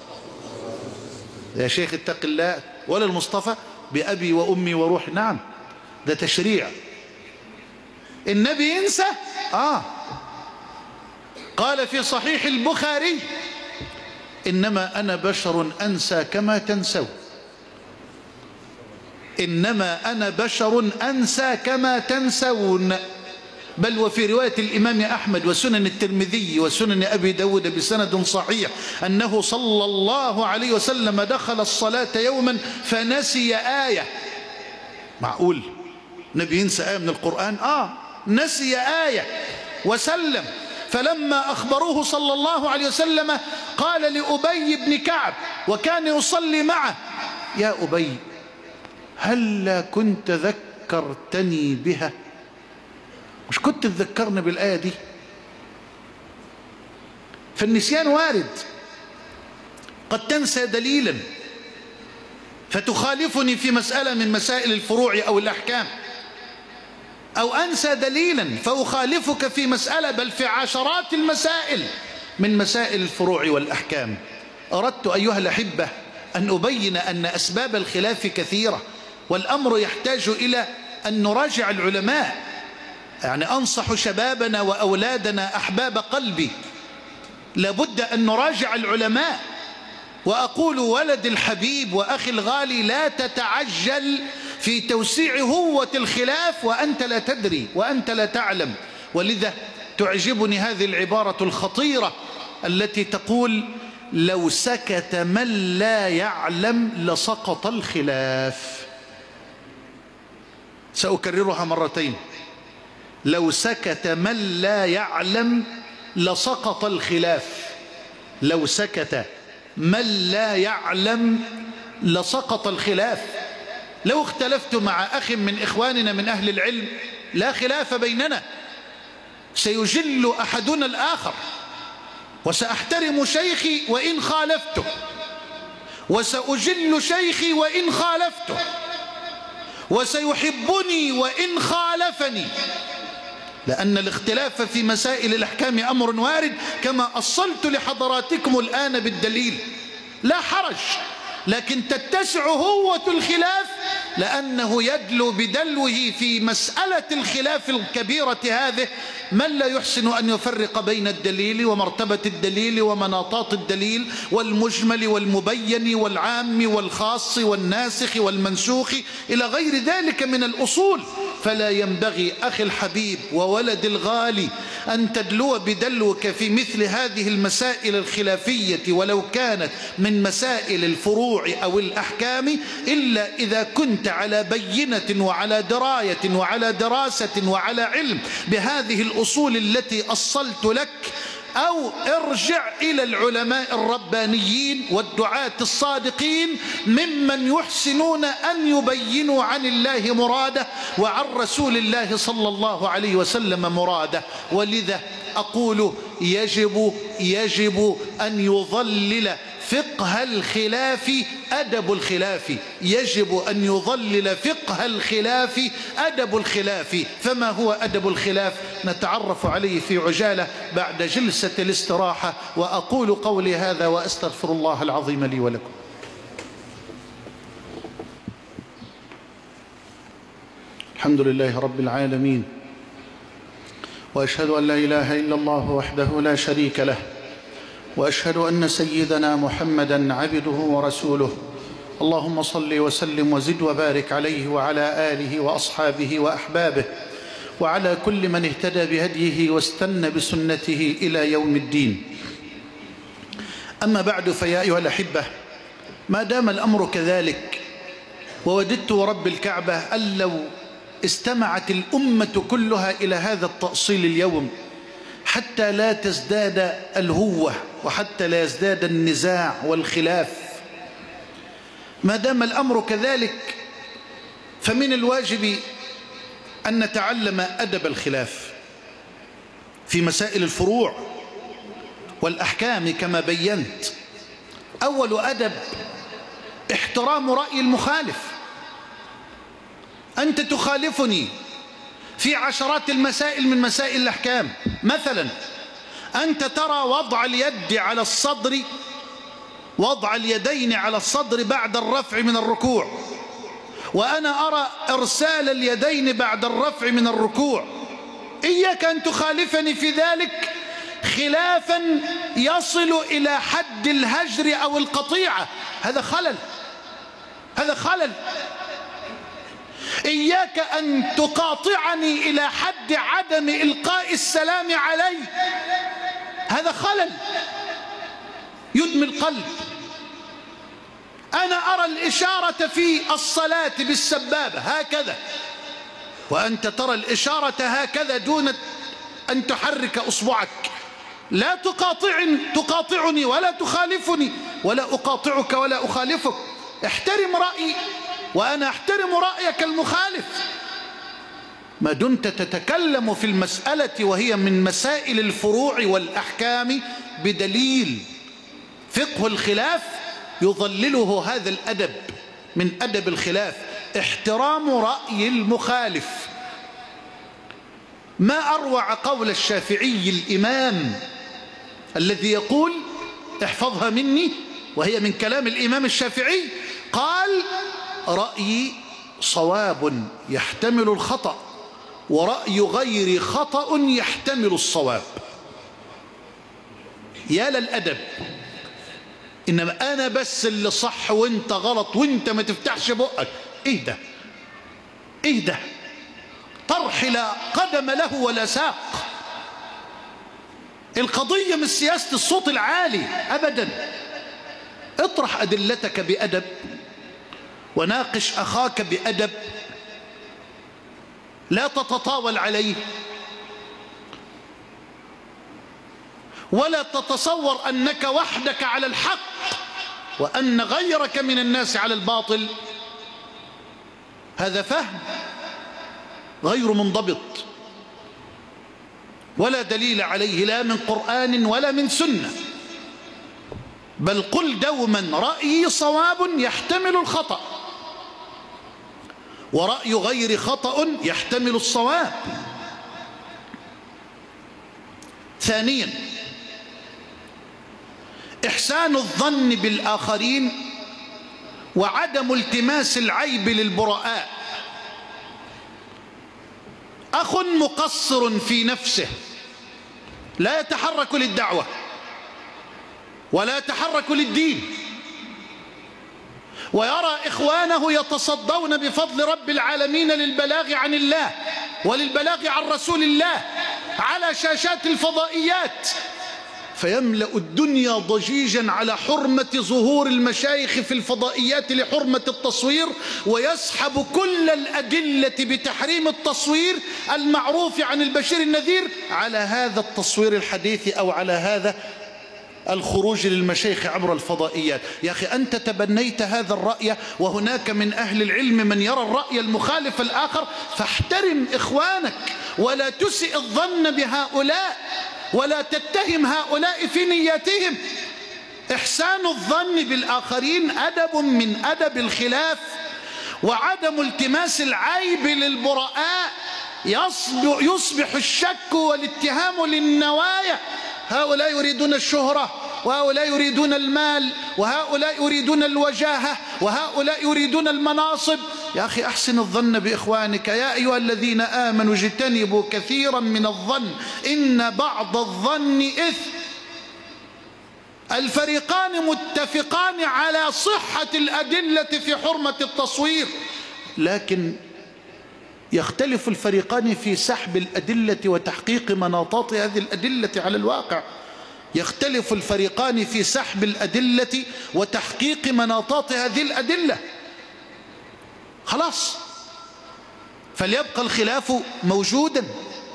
يا شيخ اتق الله، ولا المصطفى بأبي وأمي وروح. نعم، ده تشريع. النبي ينسى؟ قال في صحيح البخاري: إنما أنا بشر أنسى كما تنسون. إنما أنا بشر أنسى كما تنسون. بل وفي رواية الإمام أحمد وسنن الترمذي وسنن أبي داود بسند صحيح أنه صلى الله عليه وسلم دخل الصلاة يوما فنسي آية. معقول نبي ينسى آية من القرآن؟ نسي آية وسلم. فلما أخبروه صلى الله عليه وسلم قال لأبي بن كعب وكان يصلي معه: يا أبي، هلا كنت ذكرتني بها؟ مش كنت تذكرني بالآية دي؟ فالنسيان وارد. قد تنسى دليلا فتخالفني في مسألة من مسائل الفروع أو الأحكام، أو أنسى دليلا فأخالفك في مسألة، بل في عشرات المسائل من مسائل الفروع والأحكام. أردت أيها الأحبة أن أبين أن أسباب الخلاف كثيرة، والأمر يحتاج إلى أن نراجع العلماء. يعني أنصح شبابنا وأولادنا أحباب قلبي، لابد أن نراجع العلماء. وأقول ولد الحبيب وأخي الغالي: لا تتعجل في توسيع هوة الخلاف وأنت لا تدري وأنت لا تعلم. ولذا تعجبني هذه العبارة الخطيرة التي تقول: لو سكت من لا يعلم لسقط الخلاف. سأكررها مرتين: لو سكت من لا يعلم لسقط الخلاف. لو سكت من لا يعلم لسقط الخلاف. لو اختلفت مع أخ من إخواننا من أهل العلم لا خلاف بيننا، سيجل أحدنا الآخر، وسأحترم شيخي وإن خالفته، وسأجل شيخي وإن خالفته، وسيحبني وإن خالفني، لأن الاختلاف في مسائل الأحكام أمر وارد كما أصلت لحضراتكم الآن بالدليل، لا حرج. لكن تتسع هوة الخلاف لأنه يدلو بدلوه في مسألة الخلاف الكبيرة هذه من لا يحسن أن يفرق بين الدليل ومرتبة الدليل ومناطات الدليل والمجمل والمبين والعام والخاص والناسخ والمنسوخ إلى غير ذلك من الأصول. فلا ينبغي أخي الحبيب وولد الغالي أن تدلو بدلوك في مثل هذه المسائل الخلافية ولو كانت من مسائل الفروع أو الأحكام إلا إذا كنت على بينة وعلى دراية وعلى دراسة وعلى علم بهذه الأصول التي أصلت لك، أو ارجع إلى العلماء الربانيين والدعاة الصادقين ممن يحسنون أن يبينوا عن الله مراده وعن رسول الله صلى الله عليه وسلم مراده. ولذا أقول يجب أن يظلل فقه الخلاف أدب الخلاف، يجب أن يظلل فقه الخلاف أدب الخلاف. فما هو أدب الخلاف؟ نتعرف عليه في عجالة بعد جلسة الاستراحة. وأقول قولي هذا وأستغفر الله العظيم لي ولكم. الحمد لله رب العالمين، وأشهد أن لا إله إلا الله وحده لا شريك له، وأشهد أن سيدنا محمدا عبده ورسوله. اللهم صل وسلم وزد وبارك عليه وعلى آله وأصحابه وأحبابه وعلى كل من اهتدى بهديه واستنى بسنته إلى يوم الدين. أما بعد، فيا أيها الأحبة، ما دام الأمر كذلك، ووددت ورب الكعبة أن لو استمعت الأمة كلها إلى هذا التأصيل اليوم حتى لا تزداد الهوة وحتى لا يزداد النزاع والخلاف. ما دام الأمر كذلك فمن الواجب أن نتعلم أدب الخلاف في مسائل الفروع والأحكام كما بينت. أول أدب احترام رأي المخالف. أنت تخالفني في عشرات المسائل من مسائل الأحكام. مثلا أنت ترى وضع اليد على الصدر، وضع اليدين على الصدر بعد الرفع من الركوع، وأنا أرى إرسال اليدين بعد الرفع من الركوع. إياك أن تخالفني في ذلك خلافا يصل إلى حد الهجر أو القطيعة. هذا خلل، هذا خلل. إياك أن تقاطعني إلى حد عدم إلقاء السلام علي. هذا خلل يدمي القلب. أنا أرى الإشارة في الصلاة بالسبابة هكذا، وأنت ترى الإشارة هكذا دون أن تحرك أصبعك. لا تقاطعني ولا تخالفني، ولا أقاطعك ولا أخالفك. احترم رأيي وأنا أحترم رأيك المخالف. ما دمت تتكلم في المسألة وهي من مسائل الفروع والأحكام بدليل، فقه الخلاف يظلله هذا الأدب من أدب الخلاف، احترام رأي المخالف. ما أروع قول الشافعي الإمام الذي يقول، احفظها مني وهي من كلام الإمام الشافعي، قال: رأيي صواب يحتمل الخطأ، ورأي غير خطأ يحتمل الصواب. يا للأدب. إنما أنا بس اللي صح وانت غلط وانت ما تفتحش بقك. ايه ده؟ ايه ده؟ طرح لا قدم له ولا ساق. القضية مش سياسة الصوت العالي أبدا. اطرح أدلتك بأدب، وناقش أخاك بأدب، لا تتطاول عليه. ولا تتصور أنك وحدك على الحق وأن غيرك من الناس على الباطل. هذا فهم غير منضبط ولا دليل عليه لا من قرآن ولا من سنة. بل قل دوما رأيي صواب يحتمل الخطأ، ورأي غير خطأ يحتمل الصواب. ثانيا، إحسان الظن بالآخرين وعدم التماس العيب للبراء. أخ مقصر في نفسه لا يتحرك للدعوة ولا يتحرك للدين، ويرى إخوانه يتصدون بفضل رب العالمين للبلاغ عن الله وللبلاغ عن رسول الله على شاشات الفضائيات، فيملأ الدنيا ضجيجا على حرمة ظهور المشايخ في الفضائيات لحرمة التصوير، ويسحب كل الأدلة بتحريم التصوير المعروف عن البشير النذير على هذا التصوير الحديث أو على هذا الخروج للمشايخ عبر الفضائيات. يا أخي أنت تبنيت هذا الرأي، وهناك من أهل العلم من يرى الرأي المخالف الآخر، فاحترم إخوانك ولا تسئ الظن بهؤلاء ولا تتهم هؤلاء في نياتهم. إحسان الظن بالآخرين أدب من أدب الخلاف، وعدم التماس العيب للبراء يصبح الشك والاتهام للنوايا. هؤلاء يريدون الشهرة، وهؤلاء يريدون المال، وهؤلاء يريدون الوجاهة، وهؤلاء يريدون المناصب. يا أخي أحسن الظن بإخوانك. يا أيها الذين آمنوا اجتنبوا كثيرا من الظن إن بعض الظن إثم. الفريقان متفقان على صحة الأدلة في حرمة التصوير، لكن يختلف الفريقان في سحب الأدلة وتحقيق مناطات هذه الأدلة على الواقع. يختلف الفريقان في سحب الأدلة وتحقيق مناطات هذه الأدلة. خلاص، فليبقى الخلاف موجودا،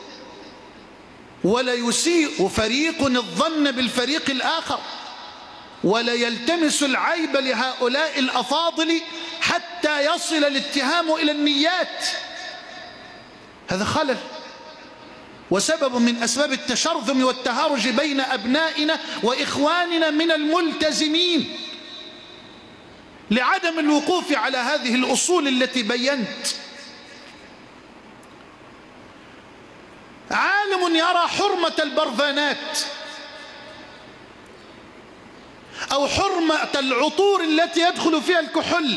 ولا يسيء فريق الظن بالفريق الآخر، ولا يلتمس العيب لهؤلاء الأفاضل حتى يصل الاتهام إلى النيات. هذا خلل وسبب من أسباب التشرذم والتهارج بين أبنائنا وإخواننا من الملتزمين، لعدم الوقوف على هذه الأصول التي بينت. عالم يرى حرمة البرفانات أو حرمة العطور التي يدخل فيها الكحول،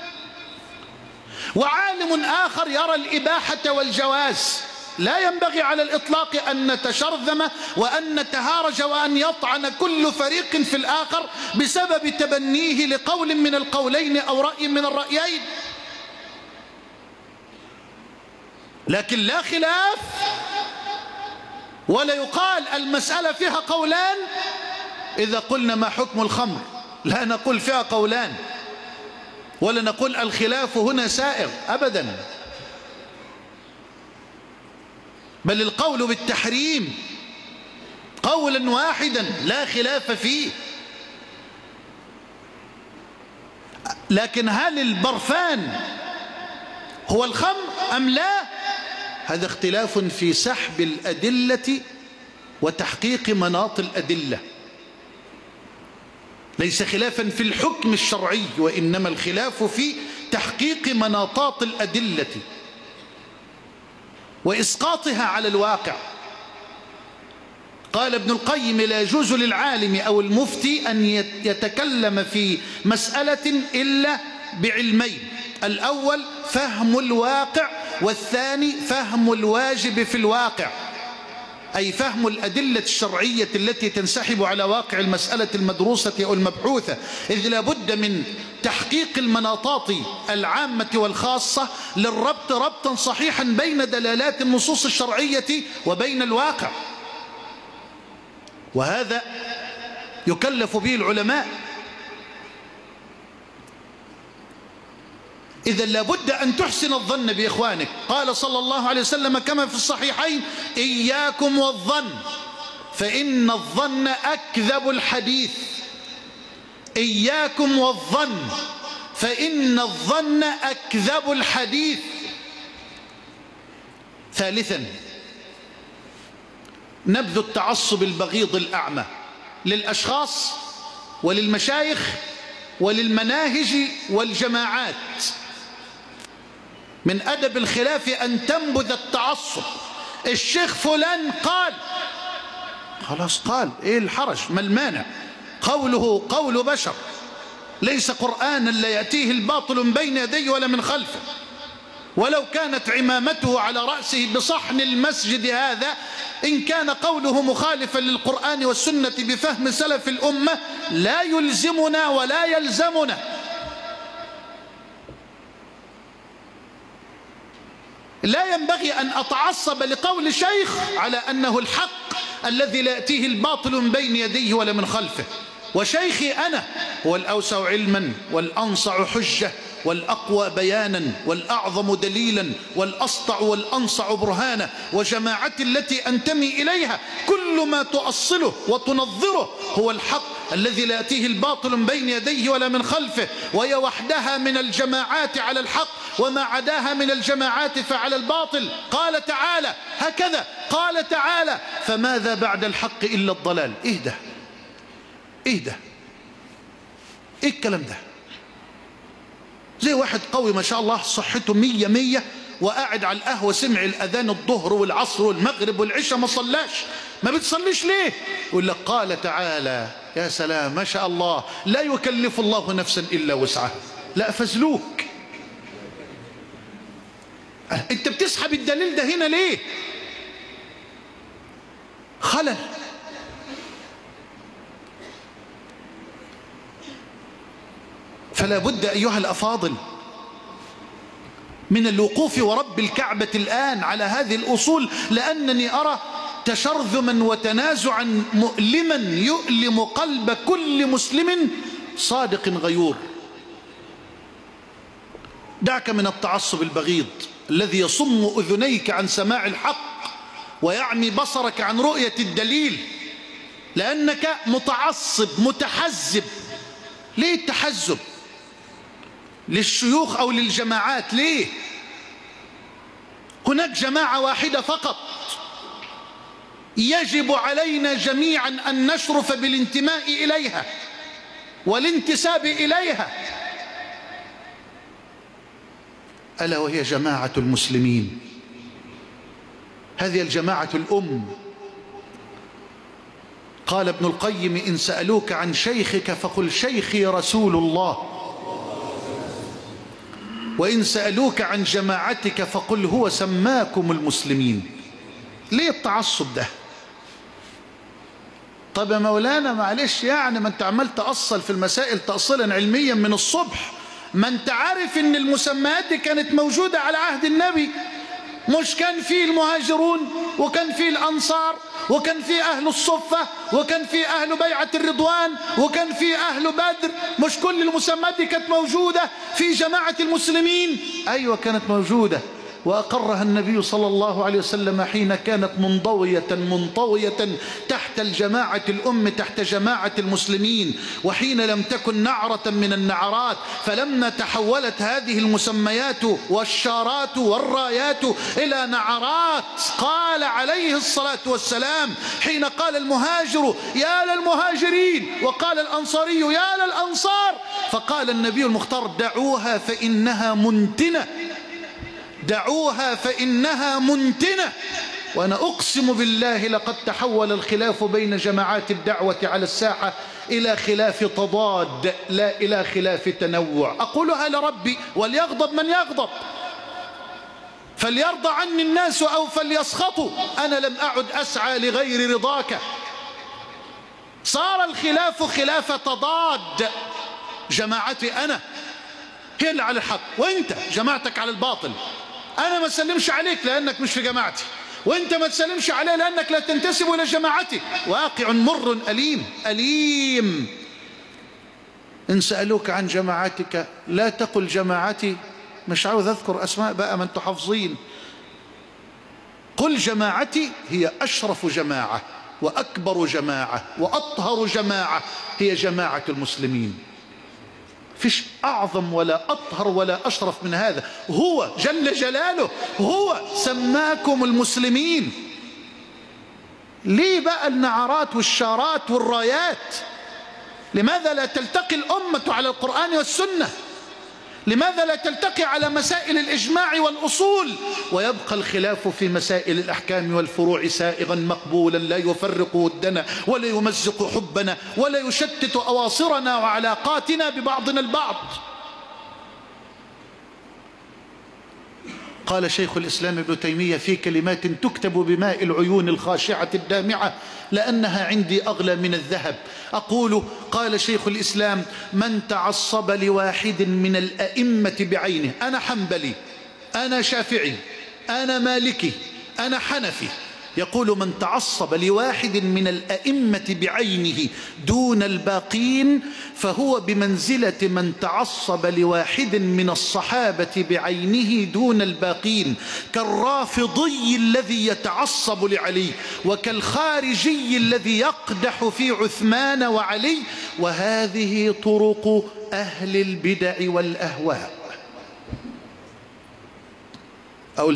وعالم آخر يرى الإباحة والجواز. لا ينبغي على الإطلاق أن نتشرذم وأن نتهارج وأن يطعن كل فريق في الآخر بسبب تبنيه لقول من القولين أو رأي من الرأيين، لكن لا خلاف ولا يقال المسألة فيها قولان. إذا قلنا ما حكم الخمر لا نقول فيها قولان، ولا نقول الخلاف هنا سائغ أبدا، بل القول بالتحريم قولا واحدا لا خلاف فيه. لكن هل البرفان هو الخمر أم لا؟ هذا اختلاف في سحب الأدلة وتحقيق مناط الأدلة، ليس خلافا في الحكم الشرعي، وإنما الخلاف في تحقيق مناطات الأدلة وإسقاطها على الواقع. قال ابن القيم: لا يجوز للعالم أو المفتي أن يتكلم في مسألة إلا بعلمين: الأول فهم الواقع، والثاني فهم الواجب في الواقع، أي فهم الأدلة الشرعية التي تنسحب على واقع المسألة المدروسة أو المبحوثة، إذ لا بد من تحقيق المناطات العامة والخاصة للربط ربطا صحيحا بين دلالات النصوص الشرعية وبين الواقع، وهذا يكلف به العلماء. إذا لابد أن تحسن الظن بإخوانك. قال صلى الله عليه وسلم كما في الصحيحين: إياكم والظن فإن الظن أكذب الحديث. إياكم والظن فإن الظن أكذب الحديث. ثالثا، نبذ التعصب البغيض الأعمى للأشخاص وللمشايخ وللمناهج والجماعات. من أدب الخلاف أن تنبذ التعصب. الشيخ فلان قال، خلاص قال، إيه الحرج؟ ما المانع؟ قوله قول بشر، ليس قرآنا لا يأتيه الباطل من بين يديه ولا من خلفه. ولو كانت عمامته على رأسه بصحن المسجد هذا، إن كان قوله مخالفا للقرآن والسنة بفهم سلف الأمة لا يلزمنا ولا يلزمنا. لا ينبغي أن أتعصب لقول شيخ على أنه الحق الذي لا يأتيه الباطل من بين يديه ولا من خلفه. وشيخي أنا هو الأوسع علما والأنصع حجة والأقوى بيانا والأعظم دليلا والأسطع والأنصع برهانا. وجماعتي التي أنتمي إليها كل ما تؤصله وتنظره هو الحق الذي لا يأتيه الباطل من بين يديه ولا من خلفه. وهي وحدها من الجماعات على الحق، وما عداها من الجماعات فعلى الباطل. قال تعالى هكذا، قال تعالى فماذا بعد الحق إلا الضلال. إيه ده؟ إيه ده؟ إيه الكلام ده؟ زي واحد قوي ما شاء الله صحته 100 وقاعد على القهوة سمع الأذان الظهر والعصر والمغرب والعشاء ما صلاش. ما بتصليش ليه؟ يقول لك قال تعالى. يا سلام ما شاء الله، لا يكلف الله نفسا إلا وسعها. لا فزلوك، انت بتسحب الدليل ده هنا ليه؟ خلل. فلا بد أيها الأفاضل من الوقوف ورب الكعبة الآن على هذه الأصول، لأنني أرى تشرذما وتنازعا مؤلما يؤلم قلب كل مسلم صادق غيور. دعك من التعصب البغيض الذي يصم أذنيك عن سماع الحق ويعمي بصرك عن رؤية الدليل، لأنك متعصب متحزب. ليه التحزب؟ للشيوخ أو للجماعات؟ ليه؟ هناك جماعة واحدة فقط يجب علينا جميعا أن نشرف بالانتماء إليها والانتساب إليها، ألا وهي جماعة المسلمين. هذه الجماعة الأم. قال ابن القيم إن سألوك عن شيخك فقل شيخي رسول الله، وإن سألوك عن جماعتك فقل هو سماكم المسلمين. ليه التعصب ده؟ طب يا مولانا معلش، يعني ما انت عمال تأصل في المسائل تأصيلا علميا من الصبح، ما انت عارف ان المسميات دي كانت موجودة على عهد النبي. مش كان فيه المهاجرون وكان فيه الأنصار وكان فيه أهل الصفة وكان فيه أهل بيعة الرضوان وكان فيه أهل بدر؟ مش كل المسميات دي كانت موجودة في جماعة المسلمين؟ أيوة كانت موجودة، وأقرها النبي صلى الله عليه وسلم حين كانت منطوية تحت الجماعة الأم، تحت جماعة المسلمين، وحين لم تكن نعرة من النعرات. فلما تحولت هذه المسميات والشارات والرايات إلى نعرات، قال عليه الصلاة والسلام حين قال المهاجر يا للمهاجرين وقال الأنصاري يا للأنصار، فقال النبي المختار دعوها فإنها منتنة، دعوها فإنها منتنة. وأنا أقسم بالله لقد تحول الخلاف بين جماعات الدعوة على الساحة إلى خلاف تضاد لا إلى خلاف تنوع. أقولها لربي وليغضب من يغضب، فليرضى عني الناس أو فليسخطوا، أنا لم أعد أسعى لغير رضاك. صار الخلاف خلاف تضاد. جماعتي أنا هي اللي على الحق وانت جماعتك على الباطل. انا ما اسلمش عليك لانك مش في جماعتي، وانت ما تسلمش علي لانك لا تنتسب الى جماعتي. واقع مر أليم. ان سألوك عن جماعتك لا تقل جماعتي، مش عاوز اذكر اسماء بقى ما انتم حافظين. قل جماعتي هي اشرف جماعة وأكبر جماعة وأطهر جماعة هي جماعة المسلمين. فيش أعظم ولا أطهر ولا أشرف من هذا. هو جل جلاله هو سماكم المسلمين. ليه بقى النعرات والشارات والرايات؟ لماذا لا تلتقي الأمة على القرآن والسنة؟ لماذا لا تلتقي على مسائل الإجماع والأصول، ويبقى الخلاف في مسائل الأحكام والفروع سائغا مقبولا لا يفرق ودنا ولا يمزق حبنا ولا يشتت أواصرنا وعلاقاتنا ببعضنا البعض؟ قال شيخ الإسلام ابن تيمية في كلمات تكتب بماء العيون الخاشعة الدامعة لأنها عندي أغلى من الذهب، أقول: قال شيخ الإسلام: من تعصب لواحد من الأئمة بعينه، أنا حنبلي، أنا شافعي، أنا مالكي، أنا حنفي، يقول: من تعصب لواحد من الأئمة بعينه دون الباقين فهو بمنزلة من تعصب لواحد من الصحابة بعينه دون الباقين، كالرافضي الذي يتعصب لعلي، وكالخارجي الذي يقدح في عثمان وعلي. وهذه طرق أهل البدع والأهواء. أقول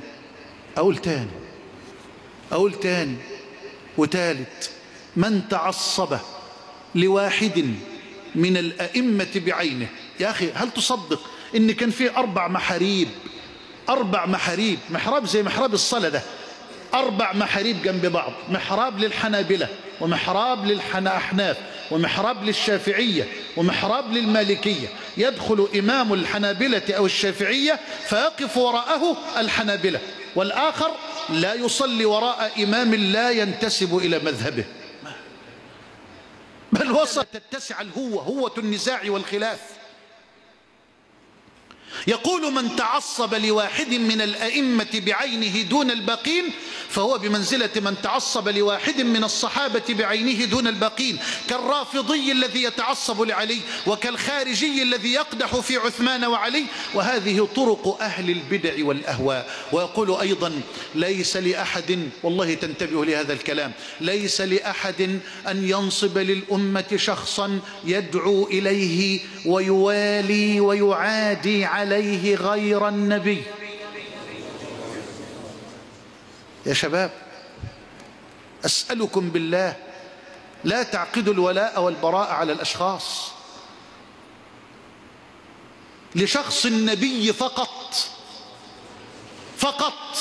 تاني وتالت: من تعصب لواحد من الأئمة بعينه. يا أخي، هل تصدق إن كان فيه 4 محاريب، 4 محاريب، محراب زي محراب الصلاة ده، 4 محاريب جنب بعض، محراب للحنابلة ومحراب للأحناف ومحراب للشافعية ومحراب للمالكية، يدخل إمام الحنابلة أو الشافعية فيقف وراءه الحنابلة، والآخر لا يصلي وراء إمام لا ينتسب إلى مذهبه، بل وصل تتسع هوة النزاع والخلاف. يقول: من تعصب لواحد من الأئمة بعينه دون الباقين فهو بمنزلة من تعصب لواحد من الصحابة بعينه دون الباقين، كالرافضي الذي يتعصب لعلي، وكالخارجي الذي يقدح في عثمان وعلي. وهذه طرق أهل البدع والأهواء. ويقول أيضا: ليس لأحد، والله تنتبه لهذا الكلام، ليس لأحد أن ينصب للأمة شخصا يدعو إليه ويوالي ويعادي عليه غير النبي. يا شباب، أسألكم بالله لا تعقدوا الولاء والبراء على الأشخاص، لشخص النبي فقط.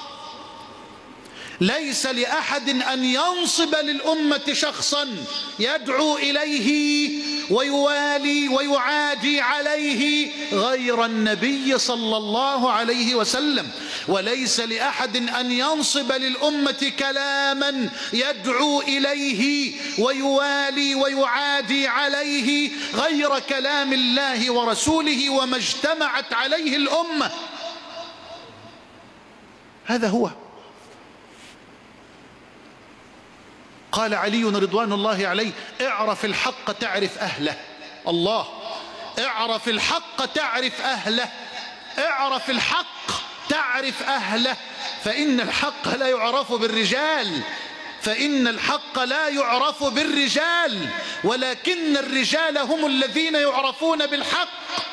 ليس لأحد أن ينصب للأمة شخصا يدعو إليه ويوالي ويعادي عليه غير النبي صلى الله عليه وسلم. وليس لأحد أن ينصب للأمة كلاما يدعو إليه ويوالي ويعادي عليه غير كلام الله ورسوله وما اجتمعت عليه الأمة. هذا هو. قال علي رضوان الله عليه: اعرف الحق تعرف أهله. الله، اعرف الحق تعرف أهله، اعرف الحق تعرف أهله، فإن الحق لا يعرف بالرجال، فإن الحق لا يعرف بالرجال، ولكن الرجال هم الذين يعرفون بالحق.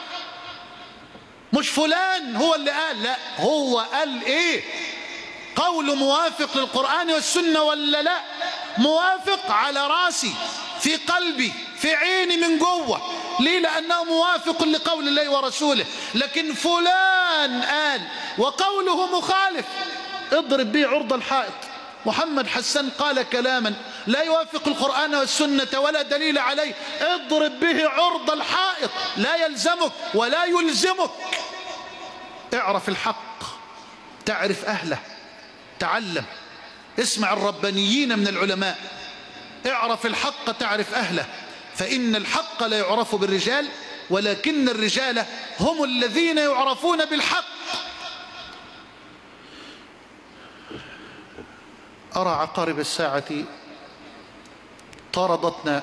مش فلان هو اللي قال، لا، هو قال ايه؟ قول موافق للقرآن والسنة ولا لا؟ موافق على راسي، في قلبي، في عيني، من جوه. ليه؟ لأنه موافق لقول الله ورسوله. لكن فلان قال وقوله مخالف، اضرب به عرض الحائط. محمد حسان قال كلاما لا يوافق القرآن والسنة ولا دليل عليه، اضرب به عرض الحائط، لا يلزمك ولا يلزمك. اعرف الحق تعرف أهله، تعلم، اسمع الربانيين من العلماء. اعرف الحق تعرف أهله، فإن الحق لا يعرف بالرجال، ولكن الرجال هم الذين يعرفون بالحق. أرى عقارب الساعة طاردتنا،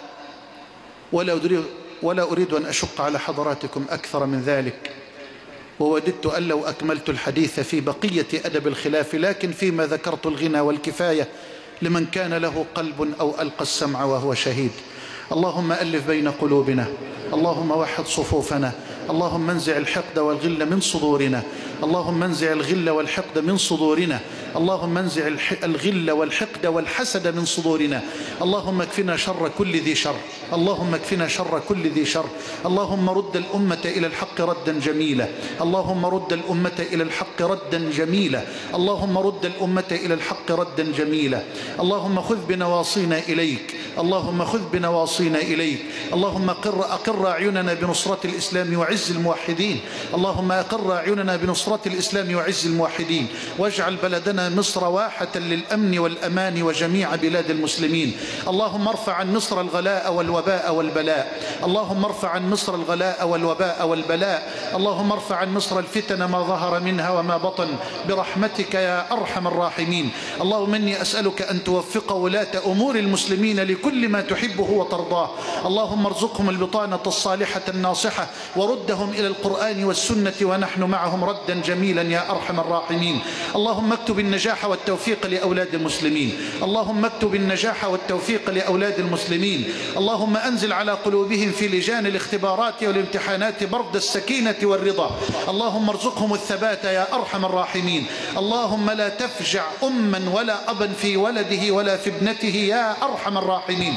ولا أريد أن أشق على حضراتكم أكثر من ذلك، ووددت أن لو أكملت الحديث في بقية أدب الخلاف، لكن فيما ذكرت الغنى والكفاية لمن كان له قلب أو ألقى السمع وهو شهيد. اللهم ألف بين قلوبنا، اللهم وحد صفوفنا، اللهم انزع الحقد والغل من صدورنا، اللهم انزع الغل والحقد من صدورنا، اللهم انزع الغل والحقد والحسد من صدورنا. اللهم اكفنا شر كل ذي شر، اللهم اكفنا شر كل ذي شر. اللهم رد الأمة إلى الحق ردا جميلا، اللهم رد الأمة إلى الحق ردا جميلا، اللهم رد الأمة إلى الحق ردا جميلا. اللهم خذ بنواصينا إليك، اللهم خذ بنواصينا إليك. اللهم أقر أعيننا بنصرة الإسلام وعز الموحدين، اللهم أقر أعيننا بنصرة الإسلام وعز الموحدين، واجعل بلدنا مصر واحة للأمن والأمان وجميع بلاد المسلمين. اللهم ارفع عن مصر الغلاء والوباء والبلاء، اللهم ارفع عن مصر الغلاء والوباء والبلاء، اللهم ارفع عن مصر الفتن ما ظهر منها وما بطن برحمتك يا أرحم الراحمين. اللهم إني أسألك أن توفق ولاة أمور المسلمين لكل ما تحبه وترضاه. اللهم ارزقهم البطانة الصالحة الناصحة وردهم إلى القرآن والسنة ونحن معهم ردا جميلا يا أرحم الراحمين. اللهم اكتب النجاح والتوفيق لأولاد المسلمين، اللهم اكتب النجاح والتوفيق لأولاد المسلمين. اللهم أنزل على قلوبهم في لجان الاختبارات والامتحانات برد السكينة والرضا. اللهم ارزقهم الثبات يا أرحم الراحمين. اللهم لا تفجع أما ولا أبا في ولده ولا في ابنته يا أرحم الراحمين.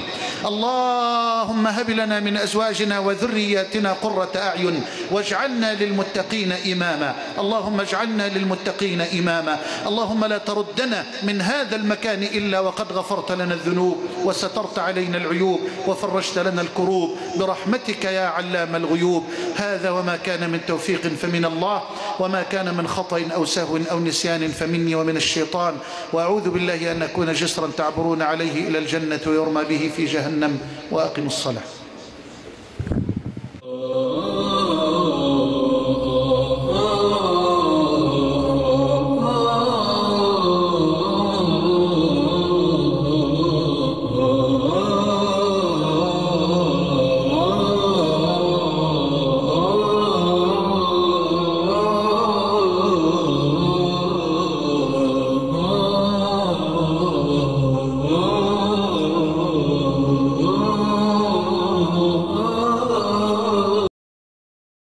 اللهم هب لنا من أزواجنا وذرياتنا قرة أعين واجعلنا للمتقين إماما، اللهم اجعلنا للمتقين إماما. اللهم لا تردنا من هذا المكان إلا وقد غفرت لنا الذنوب وسترت علينا العيوب وفرجت لنا الكروب برحمتك يا علام الغيوب. هذا وما كان من توفيق فمن الله، وما كان من خطأ أو سهو أو نسيان فمني ومن الشيطان، وأعوذ بالله أن أكون جسرا تعبرون عليه إلى الجنة ويرمى به في جهنم. وأقم الصلاة.